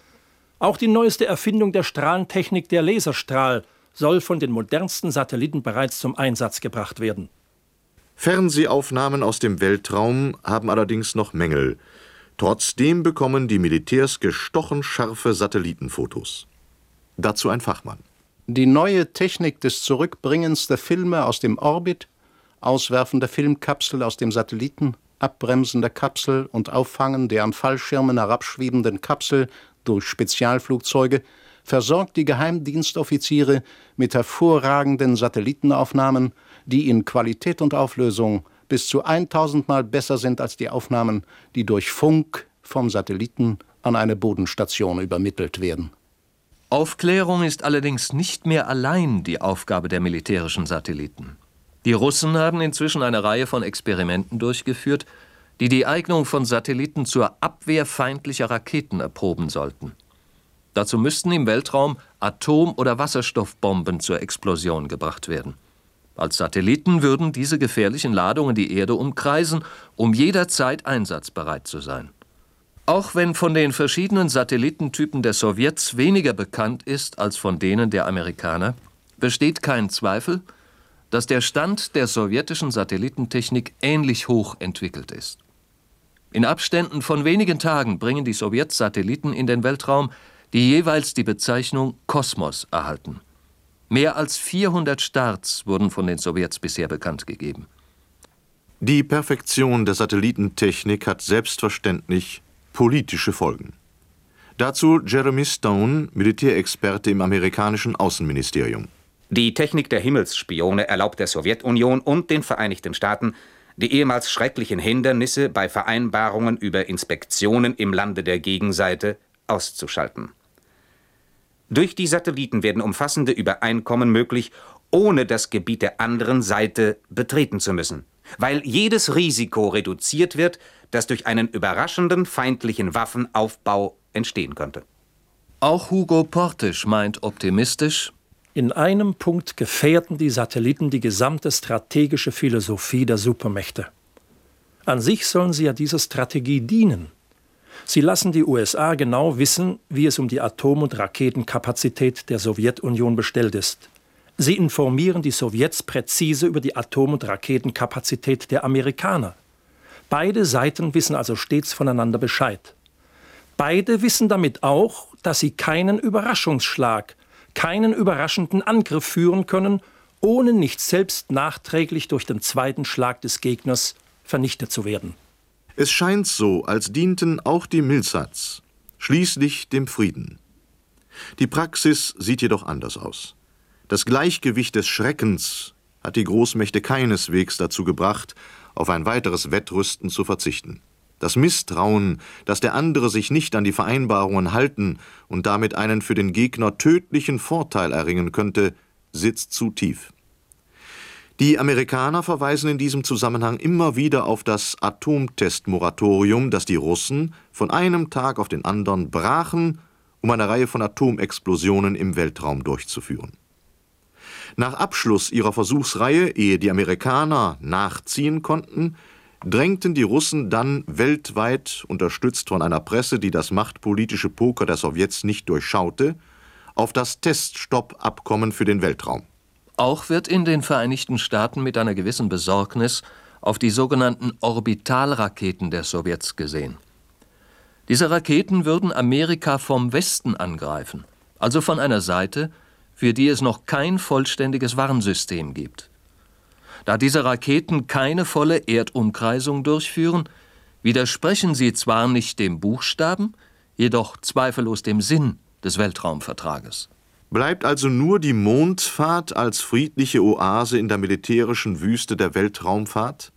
Auch die neueste Erfindung der Strahlentechnik, der Laserstrahl, soll von den modernsten Satelliten bereits zum Einsatz gebracht werden.
Fernsehaufnahmen aus dem Weltraum haben allerdings noch Mängel. Trotzdem bekommen die Militärs gestochen scharfe Satellitenfotos. Dazu ein Fachmann.
Die neue Technik des Zurückbringens der Filme aus dem Orbit, Auswerfen der Filmkapsel aus dem Satelliten, Abbremsen der Kapsel und Auffangen der an Fallschirmen herabschwebenden Kapsel durch Spezialflugzeuge versorgt die Geheimdienstoffiziere mit hervorragenden Satellitenaufnahmen, die in Qualität und Auflösung bis zu tausend Mal besser sind als die Aufnahmen, die durch Funk vom Satelliten an eine Bodenstation übermittelt werden.
Aufklärung ist allerdings nicht mehr allein die Aufgabe der militärischen Satelliten. Die Russen haben inzwischen eine Reihe von Experimenten durchgeführt, die die Eignung von Satelliten zur Abwehr feindlicher Raketen erproben sollten. Dazu müssten im Weltraum Atom- oder Wasserstoffbomben zur Explosion gebracht werden. Als Satelliten würden diese gefährlichen Ladungen die Erde umkreisen, um jederzeit einsatzbereit zu sein. Auch wenn von den verschiedenen Satellitentypen der Sowjets weniger bekannt ist als von denen der Amerikaner, besteht kein Zweifel, dass der Stand der sowjetischen Satellitentechnik ähnlich hoch entwickelt ist. In Abständen von wenigen Tagen bringen die Sowjets Satelliten in den Weltraum, die jeweils die Bezeichnung Kosmos erhalten. Mehr als vierhundert Starts wurden von den Sowjets bisher bekannt gegeben.
Die Perfektion der Satellitentechnik hat selbstverständlich politische Folgen. Dazu Jeremy Stone, Militärexperte im amerikanischen Außenministerium.
Die Technik der Himmelsspione erlaubt der Sowjetunion und den Vereinigten Staaten, die ehemals schrecklichen Hindernisse bei Vereinbarungen über Inspektionen im Lande der Gegenseite auszuschalten. Durch die Satelliten werden umfassende Übereinkommen möglich, ohne das Gebiet der anderen Seite betreten zu müssen, weil jedes Risiko reduziert wird, das durch einen überraschenden feindlichen Waffenaufbau entstehen könnte.
Auch Hugo Portisch meint optimistisch:
In einem Punkt gefährden die Satelliten die gesamte strategische Philosophie der Supermächte. An sich sollen sie ja dieser Strategie dienen. Sie lassen die U S A genau wissen, wie es um die Atom- und Raketenkapazität der Sowjetunion bestellt ist. Sie informieren die Sowjets präzise über die Atom- und Raketenkapazität der Amerikaner. Beide Seiten wissen also stets voneinander Bescheid. Beide wissen damit auch, dass sie keinen Überraschungsschlag, keinen überraschenden Angriff führen können, ohne nicht selbst nachträglich durch den zweiten Schlag des Gegners vernichtet zu werden.
Es scheint so, als dienten auch die Milsats schließlich dem Frieden. Die Praxis sieht jedoch anders aus. Das Gleichgewicht des Schreckens hat die Großmächte keineswegs dazu gebracht, auf ein weiteres Wettrüsten zu verzichten. Das Misstrauen, dass der andere sich nicht an die Vereinbarungen halten und damit einen für den Gegner tödlichen Vorteil erringen könnte, sitzt zu tief. Die Amerikaner verweisen in diesem Zusammenhang immer wieder auf das Atomtestmoratorium, das die Russen von einem Tag auf den anderen brachen, um eine Reihe von Atomexplosionen im Weltraum durchzuführen. Nach Abschluss ihrer Versuchsreihe, ehe die Amerikaner nachziehen konnten, drängten die Russen dann weltweit, unterstützt von einer Presse, die das machtpolitische Poker der Sowjets nicht durchschaute, auf das Teststoppabkommen für den Weltraum.
Auch wird in den Vereinigten Staaten mit einer gewissen Besorgnis auf die sogenannten Orbitalraketen der Sowjets gesehen. Diese Raketen würden Amerika vom Westen angreifen, also von einer Seite, für die es noch kein vollständiges Warnsystem gibt. Da diese Raketen keine volle Erdumkreisung durchführen, widersprechen sie zwar nicht dem Buchstaben, jedoch zweifellos dem Sinn des Weltraumvertrages.
Bleibt also nur die Mondfahrt als friedliche Oase in der militärischen Wüste der Weltraumfahrt?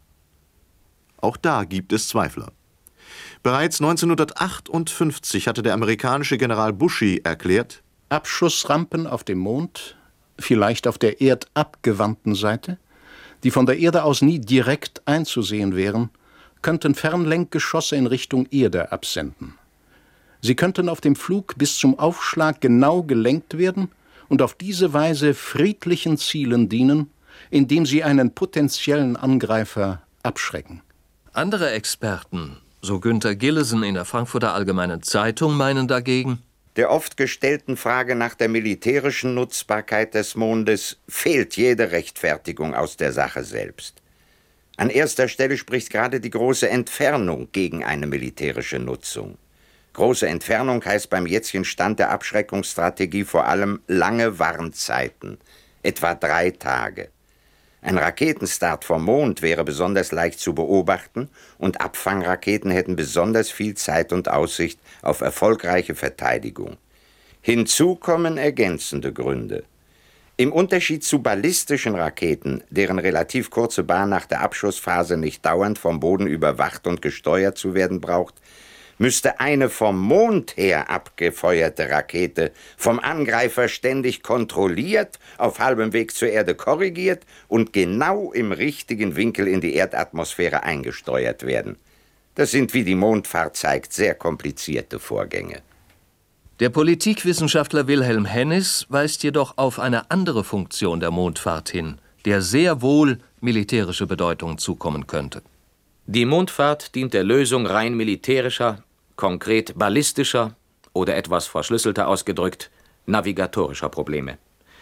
Auch da gibt es Zweifler. Bereits neunzehnhundertachtundfünfzig hatte der amerikanische General Bushy erklärt:
Abschussrampen auf dem Mond, vielleicht auf der erdabgewandten Seite, die von der Erde aus nie direkt einzusehen wären, könnten Fernlenkgeschosse in Richtung Erde absenden. Sie könnten auf dem Flug bis zum Aufschlag genau gelenkt werden und auf diese Weise friedlichen Zielen dienen, indem sie einen potenziellen Angreifer abschrecken.
Andere Experten, so Günter Gillesen in der Frankfurter Allgemeinen Zeitung, meinen dagegen:
Der oft gestellten Frage nach der militärischen Nutzbarkeit des Mondes fehlt jede Rechtfertigung aus der Sache selbst. An erster Stelle spricht gerade die große Entfernung gegen eine militärische Nutzung. Große Entfernung heißt beim jetzigen Stand der Abschreckungsstrategie vor allem lange Warnzeiten, etwa drei Tage. Ein Raketenstart vom Mond wäre besonders leicht zu beobachten und Abfangraketen hätten besonders viel Zeit und Aussicht auf erfolgreiche Verteidigung. Hinzu kommen ergänzende Gründe. Im Unterschied zu ballistischen Raketen, deren relativ kurze Bahn nach der Abschussphase nicht dauernd vom Boden überwacht und gesteuert zu werden braucht, müsste eine vom Mond her abgefeuerte Rakete vom Angreifer ständig kontrolliert, auf halbem Weg zur Erde korrigiert und genau im richtigen Winkel in die Erdatmosphäre eingesteuert werden. Das sind, wie die Mondfahrt zeigt, sehr komplizierte Vorgänge.
Der Politikwissenschaftler Wilhelm Hennis weist jedoch auf eine andere Funktion der Mondfahrt hin, der sehr wohl militärische Bedeutung zukommen könnte.
Die Mondfahrt dient der Lösung rein militärischer, konkret ballistischer oder etwas verschlüsselter ausgedrückt, navigatorischer Probleme.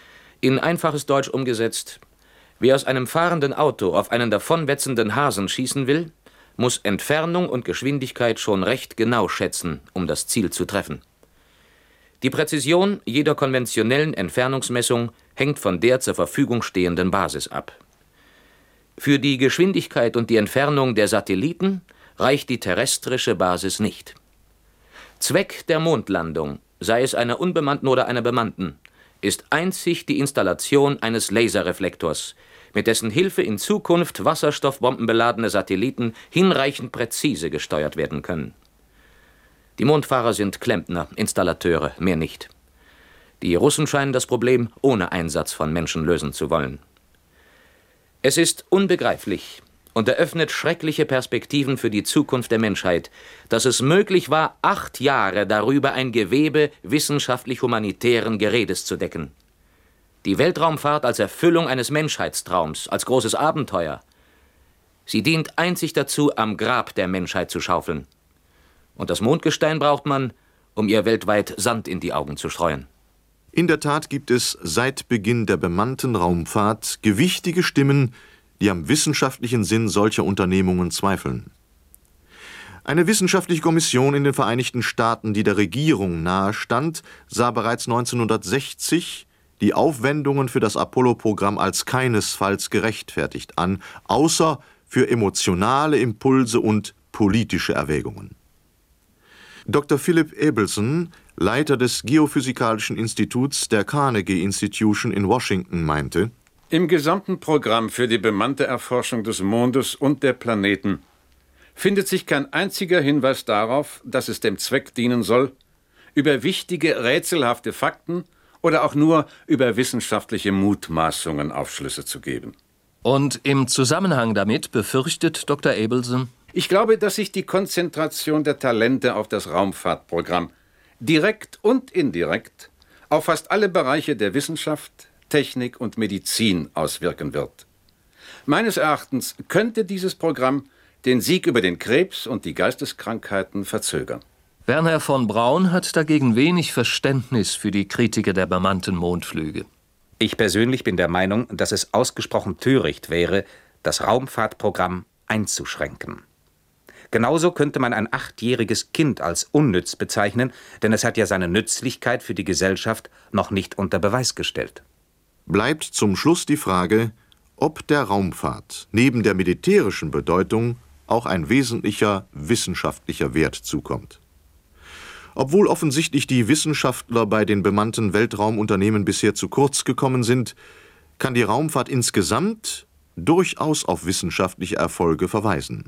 In einfaches Deutsch umgesetzt: Wer aus einem fahrenden Auto auf einen davonwetzenden Hasen schießen will, muss Entfernung und Geschwindigkeit schon recht genau schätzen, um das Ziel zu treffen. Die Präzision jeder konventionellen Entfernungsmessung hängt von der zur Verfügung stehenden Basis ab. Für die Geschwindigkeit und die Entfernung der Satelliten reicht die terrestrische Basis nicht. Zweck der Mondlandung, sei es einer unbemannten oder einer bemannten, ist einzig die Installation eines Laserreflektors, mit dessen Hilfe in Zukunft wasserstoffbombenbeladene Satelliten hinreichend präzise gesteuert werden können. Die Mondfahrer sind Klempner, Installateure, mehr nicht. Die Russen scheinen das Problem ohne Einsatz von Menschen lösen zu wollen. Es ist unbegreiflich und eröffnet schreckliche Perspektiven für die Zukunft der Menschheit, dass es möglich war, acht Jahre darüber ein Gewebe wissenschaftlich-humanitären Geredes zu decken. Die Weltraumfahrt als Erfüllung eines Menschheitstraums, als großes Abenteuer. Sie dient einzig dazu, am Grab der Menschheit zu schaufeln. Und das Mondgestein braucht man, um ihr weltweit Sand in die Augen zu streuen.
In der Tat gibt es seit Beginn der bemannten Raumfahrt gewichtige Stimmen, die am wissenschaftlichen Sinn solcher Unternehmungen zweifeln. Eine wissenschaftliche Kommission in den Vereinigten Staaten, die der Regierung nahestand, sah bereits neunzehnhundertsechzig die Aufwendungen für das Apollo-Programm als keinesfalls gerechtfertigt an, außer für emotionale Impulse und politische Erwägungen. Doktor Philip Abelson, Leiter des Geophysikalischen Instituts der Carnegie Institution in Washington, meinte:
Im gesamten Programm für die bemannte Erforschung des Mondes und der Planeten findet sich kein einziger Hinweis darauf, dass es dem Zweck dienen soll, über wichtige, rätselhafte Fakten oder auch nur über wissenschaftliche Mutmaßungen Aufschlüsse zu geben.
Und im Zusammenhang damit befürchtet Doktor Abelson:
Ich glaube, dass sich die Konzentration der Talente auf das Raumfahrtprogramm direkt und indirekt auf fast alle Bereiche der Wissenschaft, Technik und Medizin auswirken wird. Meines Erachtens könnte dieses Programm den Sieg über den Krebs und die Geisteskrankheiten verzögern.
Werner von Braun hat dagegen wenig Verständnis für die Kritiker der bemannten Mondflüge.
Ich persönlich bin der Meinung, dass es ausgesprochen töricht wäre, das Raumfahrtprogramm einzuschränken. Genauso könnte man ein achtjähriges Kind als unnütz bezeichnen, denn es hat ja seine Nützlichkeit für die Gesellschaft noch nicht unter Beweis gestellt.
Bleibt zum Schluss die Frage, ob der Raumfahrt neben der militärischen Bedeutung auch ein wesentlicher wissenschaftlicher Wert zukommt. Obwohl offensichtlich die Wissenschaftler bei den bemannten Weltraumunternehmen bisher zu kurz gekommen sind, kann die Raumfahrt insgesamt durchaus auf wissenschaftliche Erfolge verweisen.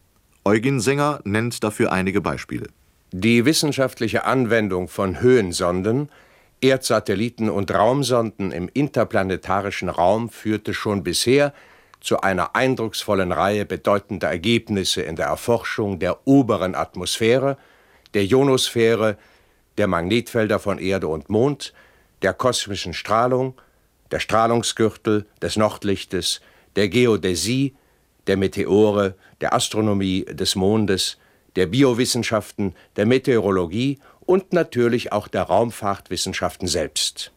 Eugen Sänger nennt dafür einige Beispiele.
Die wissenschaftliche Anwendung von Höhensonden, Erdsatelliten und Raumsonden im interplanetarischen Raum führte schon bisher zu einer eindrucksvollen Reihe bedeutender Ergebnisse in der Erforschung der oberen Atmosphäre, der Ionosphäre, der Magnetfelder von Erde und Mond, der kosmischen Strahlung, der Strahlungsgürtel, des Nordlichtes, der Geodäsie, der Meteore, der Astronomie, des Mondes, der Biowissenschaften, der Meteorologie und natürlich auch der Raumfahrtwissenschaften selbst.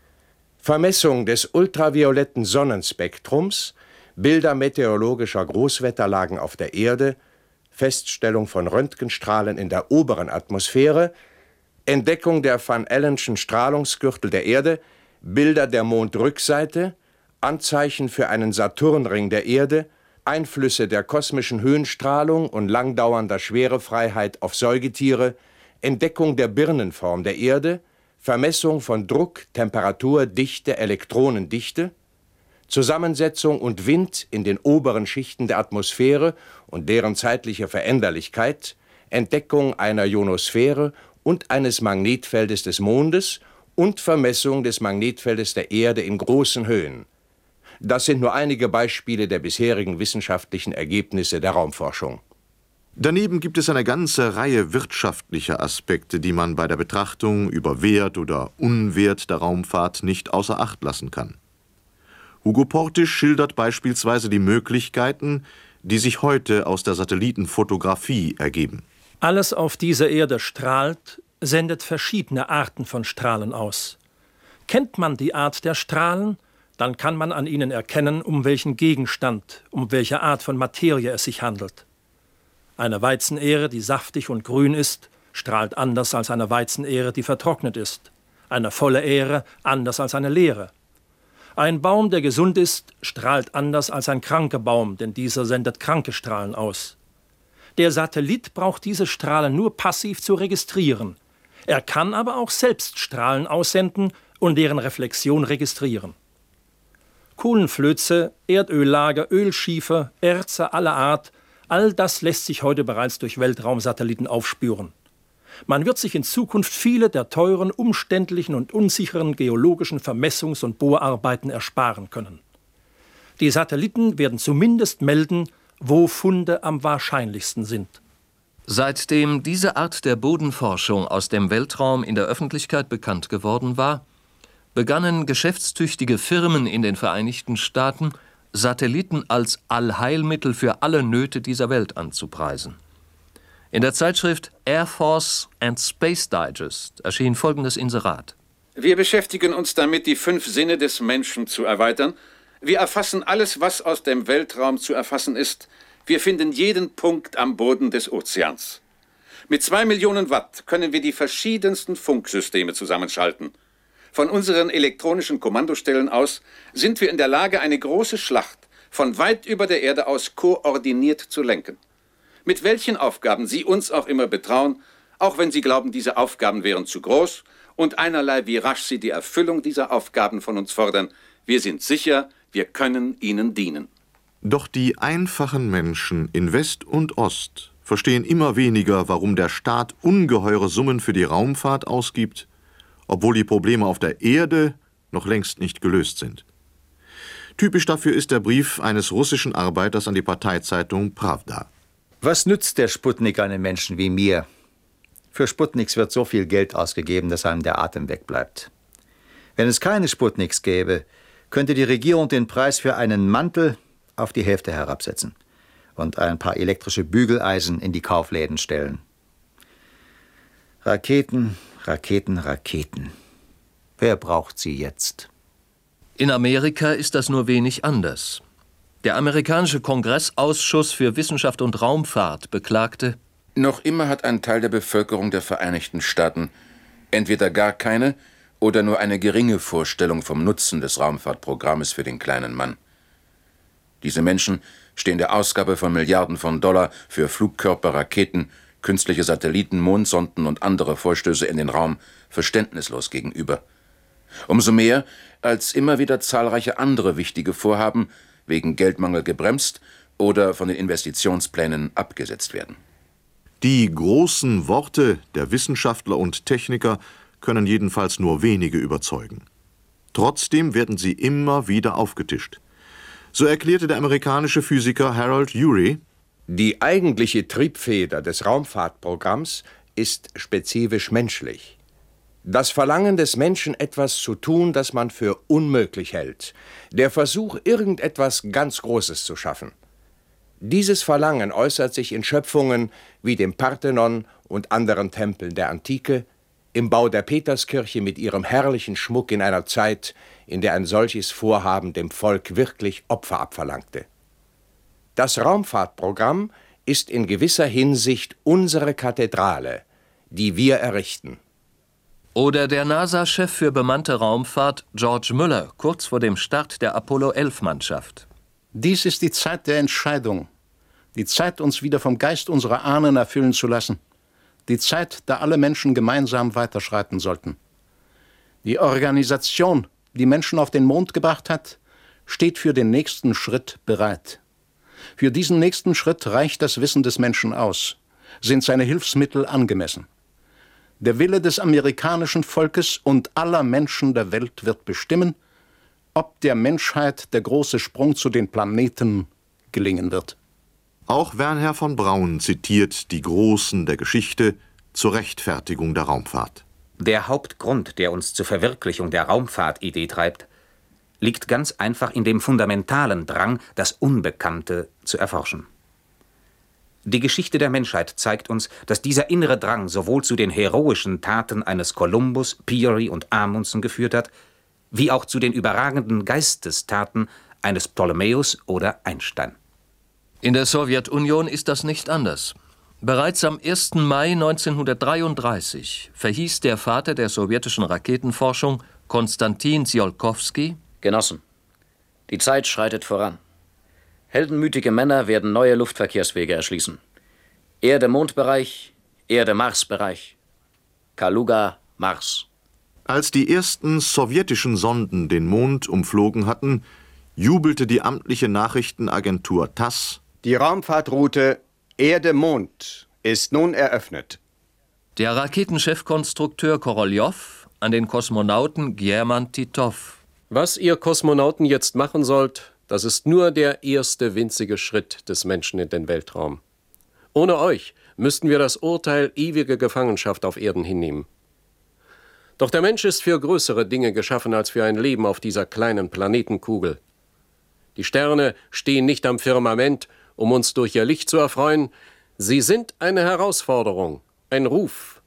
Vermessung des ultravioletten Sonnenspektrums, Bilder meteorologischer Großwetterlagen auf der Erde, Feststellung von Röntgenstrahlen in der oberen Atmosphäre, Entdeckung der Van Allenschen Strahlungsgürtel der Erde, Bilder der Mondrückseite, Anzeichen für einen Saturnring der Erde, Einflüsse der kosmischen Höhenstrahlung und langdauernder Schwerefreiheit auf Säugetiere, Entdeckung der Birnenform der Erde, Vermessung von Druck, Temperatur, Dichte, Elektronendichte, Zusammensetzung und Wind in den oberen Schichten der Atmosphäre und deren zeitliche Veränderlichkeit, Entdeckung einer Ionosphäre und eines Magnetfeldes des Mondes und Vermessung des Magnetfeldes der Erde in großen Höhen. Das sind nur einige Beispiele der bisherigen wissenschaftlichen Ergebnisse der Raumforschung.
Daneben gibt es eine ganze Reihe wirtschaftlicher Aspekte, die man bei der Betrachtung über Wert oder Unwert der Raumfahrt nicht außer Acht lassen kann. Hugo Portisch schildert beispielsweise die Möglichkeiten, die sich heute aus der Satellitenfotografie ergeben.
Alles auf dieser Erde strahlt, sendet verschiedene Arten von Strahlen aus. Kennt man die Art der Strahlen, dann kann man an ihnen erkennen, um welchen Gegenstand, um welche Art von Materie es sich handelt. Eine Weizenähre, die saftig und grün ist, strahlt anders als eine Weizenähre, die vertrocknet ist. Eine volle Ähre anders als eine leere. Ein Baum, der gesund ist, strahlt anders als ein kranker Baum, denn dieser sendet kranke Strahlen aus. Der Satellit braucht diese Strahlen nur passiv zu registrieren. Er kann aber auch selbst Strahlen aussenden und deren Reflexion registrieren. Kohlenflöze, Erdöllager, Ölschiefer, Erze aller Art, all das lässt sich heute bereits durch Weltraumsatelliten aufspüren. Man wird sich in Zukunft viele der teuren, umständlichen und unsicheren geologischen Vermessungs- und Bohrarbeiten ersparen können. Die Satelliten werden zumindest melden, wo Funde am wahrscheinlichsten sind.
Seitdem diese Art der Bodenforschung aus dem Weltraum in der Öffentlichkeit bekannt geworden war, begannen geschäftstüchtige Firmen in den Vereinigten Staaten, Satelliten als Allheilmittel für alle Nöte dieser Welt anzupreisen. In der Zeitschrift Air Force and Space Digest erschien folgendes Inserat.
Wir beschäftigen uns damit, die fünf Sinne des Menschen zu erweitern. Wir erfassen alles, was aus dem Weltraum zu erfassen ist. Wir finden jeden Punkt am Boden des Ozeans. Mit zwei Millionen Watt können wir die verschiedensten Funksysteme zusammenschalten. Von unseren elektronischen Kommandostellen aus sind wir in der Lage, eine große Schlacht von weit über der Erde aus koordiniert zu lenken. Mit welchen Aufgaben Sie uns auch immer betrauen, auch wenn Sie glauben, diese Aufgaben wären zu groß und einerlei, wie rasch Sie die Erfüllung dieser Aufgaben von uns fordern, wir sind sicher, wir können Ihnen dienen.
Doch die einfachen Menschen in West und Ost verstehen immer weniger, warum der Staat ungeheure Summen für die Raumfahrt ausgibt, obwohl die Probleme auf der Erde noch längst nicht gelöst sind. Typisch dafür ist der Brief eines russischen Arbeiters an die Parteizeitung Pravda.
Was nützt der Sputnik einem Menschen wie mir? Für Sputniks wird so viel Geld ausgegeben, dass einem der Atem wegbleibt. Wenn es keine Sputniks gäbe, könnte die Regierung den Preis für einen Mantel auf die Hälfte herabsetzen und ein paar elektrische Bügeleisen in die Kaufläden stellen. Raketen, Raketen, Raketen. Wer braucht sie jetzt?
In Amerika ist das nur wenig anders. Der amerikanische Kongressausschuss für Wissenschaft und Raumfahrt beklagte:
Noch immer hat ein Teil der Bevölkerung der Vereinigten Staaten entweder gar keine oder nur eine geringe Vorstellung vom Nutzen des Raumfahrtprogrammes für den kleinen Mann. Diese Menschen stehen der Ausgabe von Milliarden von Dollar für Flugkörper, Raketen, künstliche Satelliten, Mondsonden und andere Vorstöße in den Raum verständnislos gegenüber. Umso mehr, als immer wieder zahlreiche andere wichtige Vorhaben wegen Geldmangel gebremst oder von den Investitionsplänen abgesetzt werden.
Die großen Worte der Wissenschaftler und Techniker können jedenfalls nur wenige überzeugen. Trotzdem werden sie immer wieder aufgetischt. So erklärte der amerikanische Physiker Harold Urey:
Die eigentliche Triebfeder des Raumfahrtprogramms ist spezifisch menschlich. Das Verlangen des Menschen, etwas zu tun, das man für unmöglich hält. Der Versuch, irgendetwas ganz Großes zu schaffen. Dieses Verlangen äußert sich in Schöpfungen wie dem Parthenon und anderen Tempeln der Antike, im Bau der Peterskirche mit ihrem herrlichen Schmuck in einer Zeit, in der ein solches Vorhaben dem Volk wirklich Opfer abverlangte. Das Raumfahrtprogramm ist in gewisser Hinsicht unsere Kathedrale, die wir errichten.
Oder der NASA-Chef für bemannte Raumfahrt George Mueller kurz vor dem Start der Apollo elf Mannschaft.
Dies ist die Zeit der Entscheidung, die Zeit, uns wieder vom Geist unserer Ahnen erfüllen zu lassen, die Zeit, da alle Menschen gemeinsam weiterschreiten sollten. Die Organisation, die Menschen auf den Mond gebracht hat, steht für den nächsten Schritt bereit. Für diesen nächsten Schritt reicht das Wissen des Menschen aus, sind seine Hilfsmittel angemessen. Der Wille des amerikanischen Volkes und aller Menschen der Welt wird bestimmen, ob der Menschheit der große Sprung zu den Planeten gelingen wird.
Auch Wernher von Braun zitiert die Großen der Geschichte zur Rechtfertigung der Raumfahrt.
Der Hauptgrund, der uns zur Verwirklichung der Raumfahrtidee treibt, liegt ganz einfach in dem fundamentalen Drang, das Unbekannte zu erforschen. Die Geschichte der Menschheit zeigt uns, dass dieser innere Drang sowohl zu den heroischen Taten eines Kolumbus, Peary und Amundsen geführt hat, wie auch zu den überragenden Geistestaten eines Ptolemäus oder Einstein.
In der Sowjetunion ist das nicht anders. Bereits am ersten Mai neunzehnhundertdreiunddreißig verhieß der Vater der sowjetischen Raketenforschung, Konstantin Tsiolkovsky:
Genossen, die Zeit schreitet voran. Heldenmütige Männer werden neue Luftverkehrswege erschließen. Erde-Mond-Bereich, Erde-Mars-Bereich. Kaluga, Mars.
Als die ersten sowjetischen Sonden den Mond umflogen hatten, jubelte die amtliche Nachrichtenagentur TASS:
Die Raumfahrtroute Erde-Mond ist nun eröffnet.
Der Raketenchefkonstrukteur Koroljow an den Kosmonauten German Titov:
Was ihr Kosmonauten jetzt machen sollt, das ist nur der erste winzige Schritt des Menschen in den Weltraum. Ohne euch müssten wir das Urteil ewige Gefangenschaft auf Erden hinnehmen. Doch der Mensch ist für größere Dinge geschaffen als für ein Leben auf dieser kleinen Planetenkugel. Die Sterne stehen nicht am Firmament, um uns durch ihr Licht zu erfreuen. Sie sind eine Herausforderung, ein Ruf.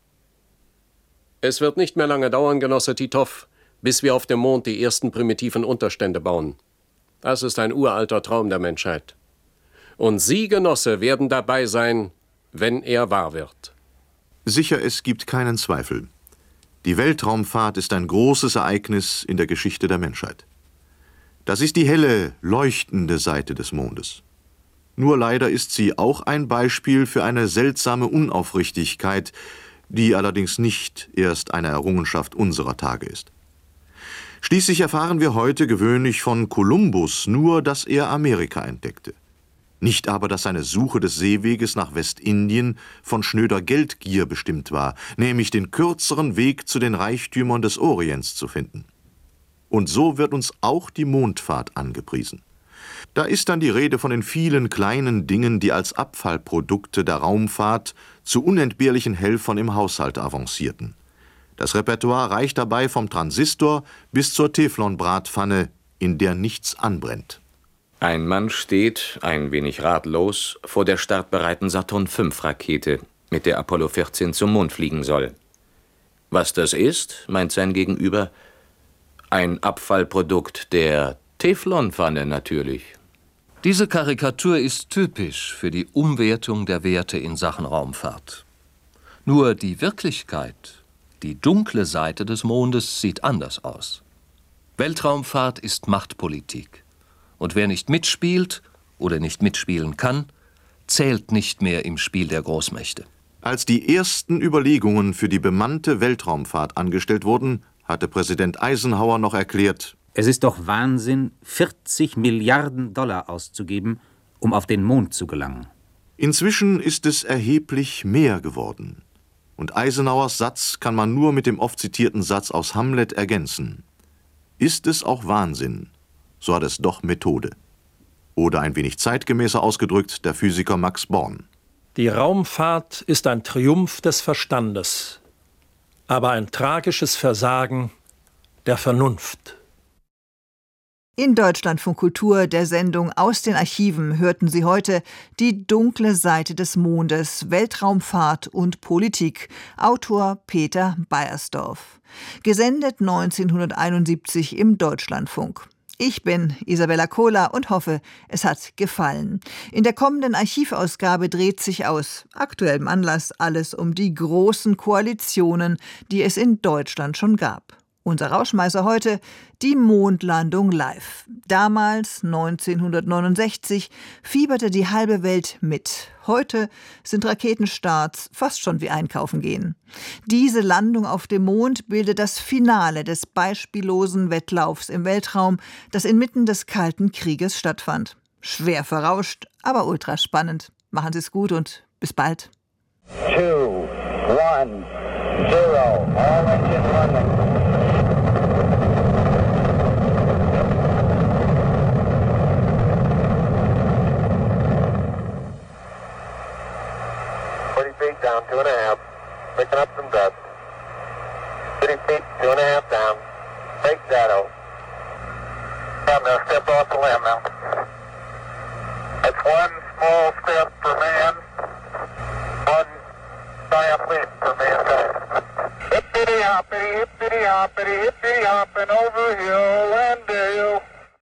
Es wird nicht mehr lange dauern, Genosse Titov, bis wir auf dem Mond die ersten primitiven Unterstände bauen. Das ist ein uralter Traum der Menschheit. Und Sie, Genosse, werden dabei sein, wenn er wahr wird.
Sicher, es gibt keinen Zweifel. Die Weltraumfahrt ist ein großes Ereignis in der Geschichte der Menschheit. Das ist die helle, leuchtende Seite des Mondes. Nur leider ist sie auch ein Beispiel für eine seltsame Unaufrichtigkeit, die allerdings nicht erst eine Errungenschaft unserer Tage ist. Schließlich erfahren wir heute gewöhnlich von Kolumbus nur, dass er Amerika entdeckte. Nicht aber, dass seine Suche des Seeweges nach Westindien von schnöder Geldgier bestimmt war, nämlich den kürzeren Weg zu den Reichtümern des Orients zu finden. Und so wird uns auch die Mondfahrt angepriesen. Da ist dann die Rede von den vielen kleinen Dingen, die als Abfallprodukte der Raumfahrt zu unentbehrlichen Helfern im Haushalt avancierten. Das Repertoire reicht dabei vom Transistor bis zur Teflonbratpfanne, in der nichts anbrennt.
Ein Mann steht, ein wenig ratlos, vor der startbereiten Saturn fünf Rakete, mit der Apollo vierzehn zum Mond fliegen soll. Was das ist, meint sein Gegenüber, ein Abfallprodukt der Teflonpfanne natürlich.
Diese Karikatur ist typisch für die Umwertung der Werte in Sachen Raumfahrt. Nur die Wirklichkeit, die dunkle Seite des Mondes, sieht anders aus. Weltraumfahrt ist Machtpolitik. Und wer nicht mitspielt oder nicht mitspielen kann, zählt nicht mehr im Spiel der Großmächte.
Als die ersten Überlegungen für die bemannte Weltraumfahrt angestellt wurden, hatte Präsident Eisenhower noch erklärt:
Es ist doch Wahnsinn, vierzig Milliarden Dollar auszugeben, um auf den Mond zu gelangen.
Inzwischen ist es erheblich mehr geworden. Und Eisenhowers Satz kann man nur mit dem oft zitierten Satz aus Hamlet ergänzen: Ist es auch Wahnsinn, so hat es doch Methode. Oder ein wenig zeitgemäßer ausgedrückt der Physiker Max Born:
Die Raumfahrt ist ein Triumph des Verstandes, aber ein tragisches Versagen der Vernunft.
In Deutschlandfunk Kultur, der Sendung Aus den Archiven, hörten Sie heute Die dunkle Seite des Mondes, Weltraumfahrt und Politik, Autor Peter Beiersdorf. Gesendet neunzehnhunderteinundsiebzig im Deutschlandfunk. Ich bin Isabella Kohler und hoffe, es hat gefallen. In der kommenden Archivausgabe dreht sich aus aktuellem Anlass alles um die großen Koalitionen, die es in Deutschland schon gab. Unser Rauschmeißer heute: die Mondlandung live. Damals, neunzehnhundertneunundsechzig, fieberte die halbe Welt mit. Heute sind Raketenstarts fast schon wie einkaufen gehen. Diese Landung auf dem Mond bildet das Finale des beispiellosen Wettlaufs im Weltraum, das inmitten des Kalten Krieges stattfand. Schwer verrauscht, aber ultra spannend. Machen Sie es gut und bis bald.
Two, one, zero, all engine running. Down, two and a half, picking up some dust. fifty feet, two and a half down. Big shadow. I'm going to step off the limb now. That's one small step for man, one giant leap for mankind. Hippity hoppity, hippity hoppity, hippity hopping over hill and dale.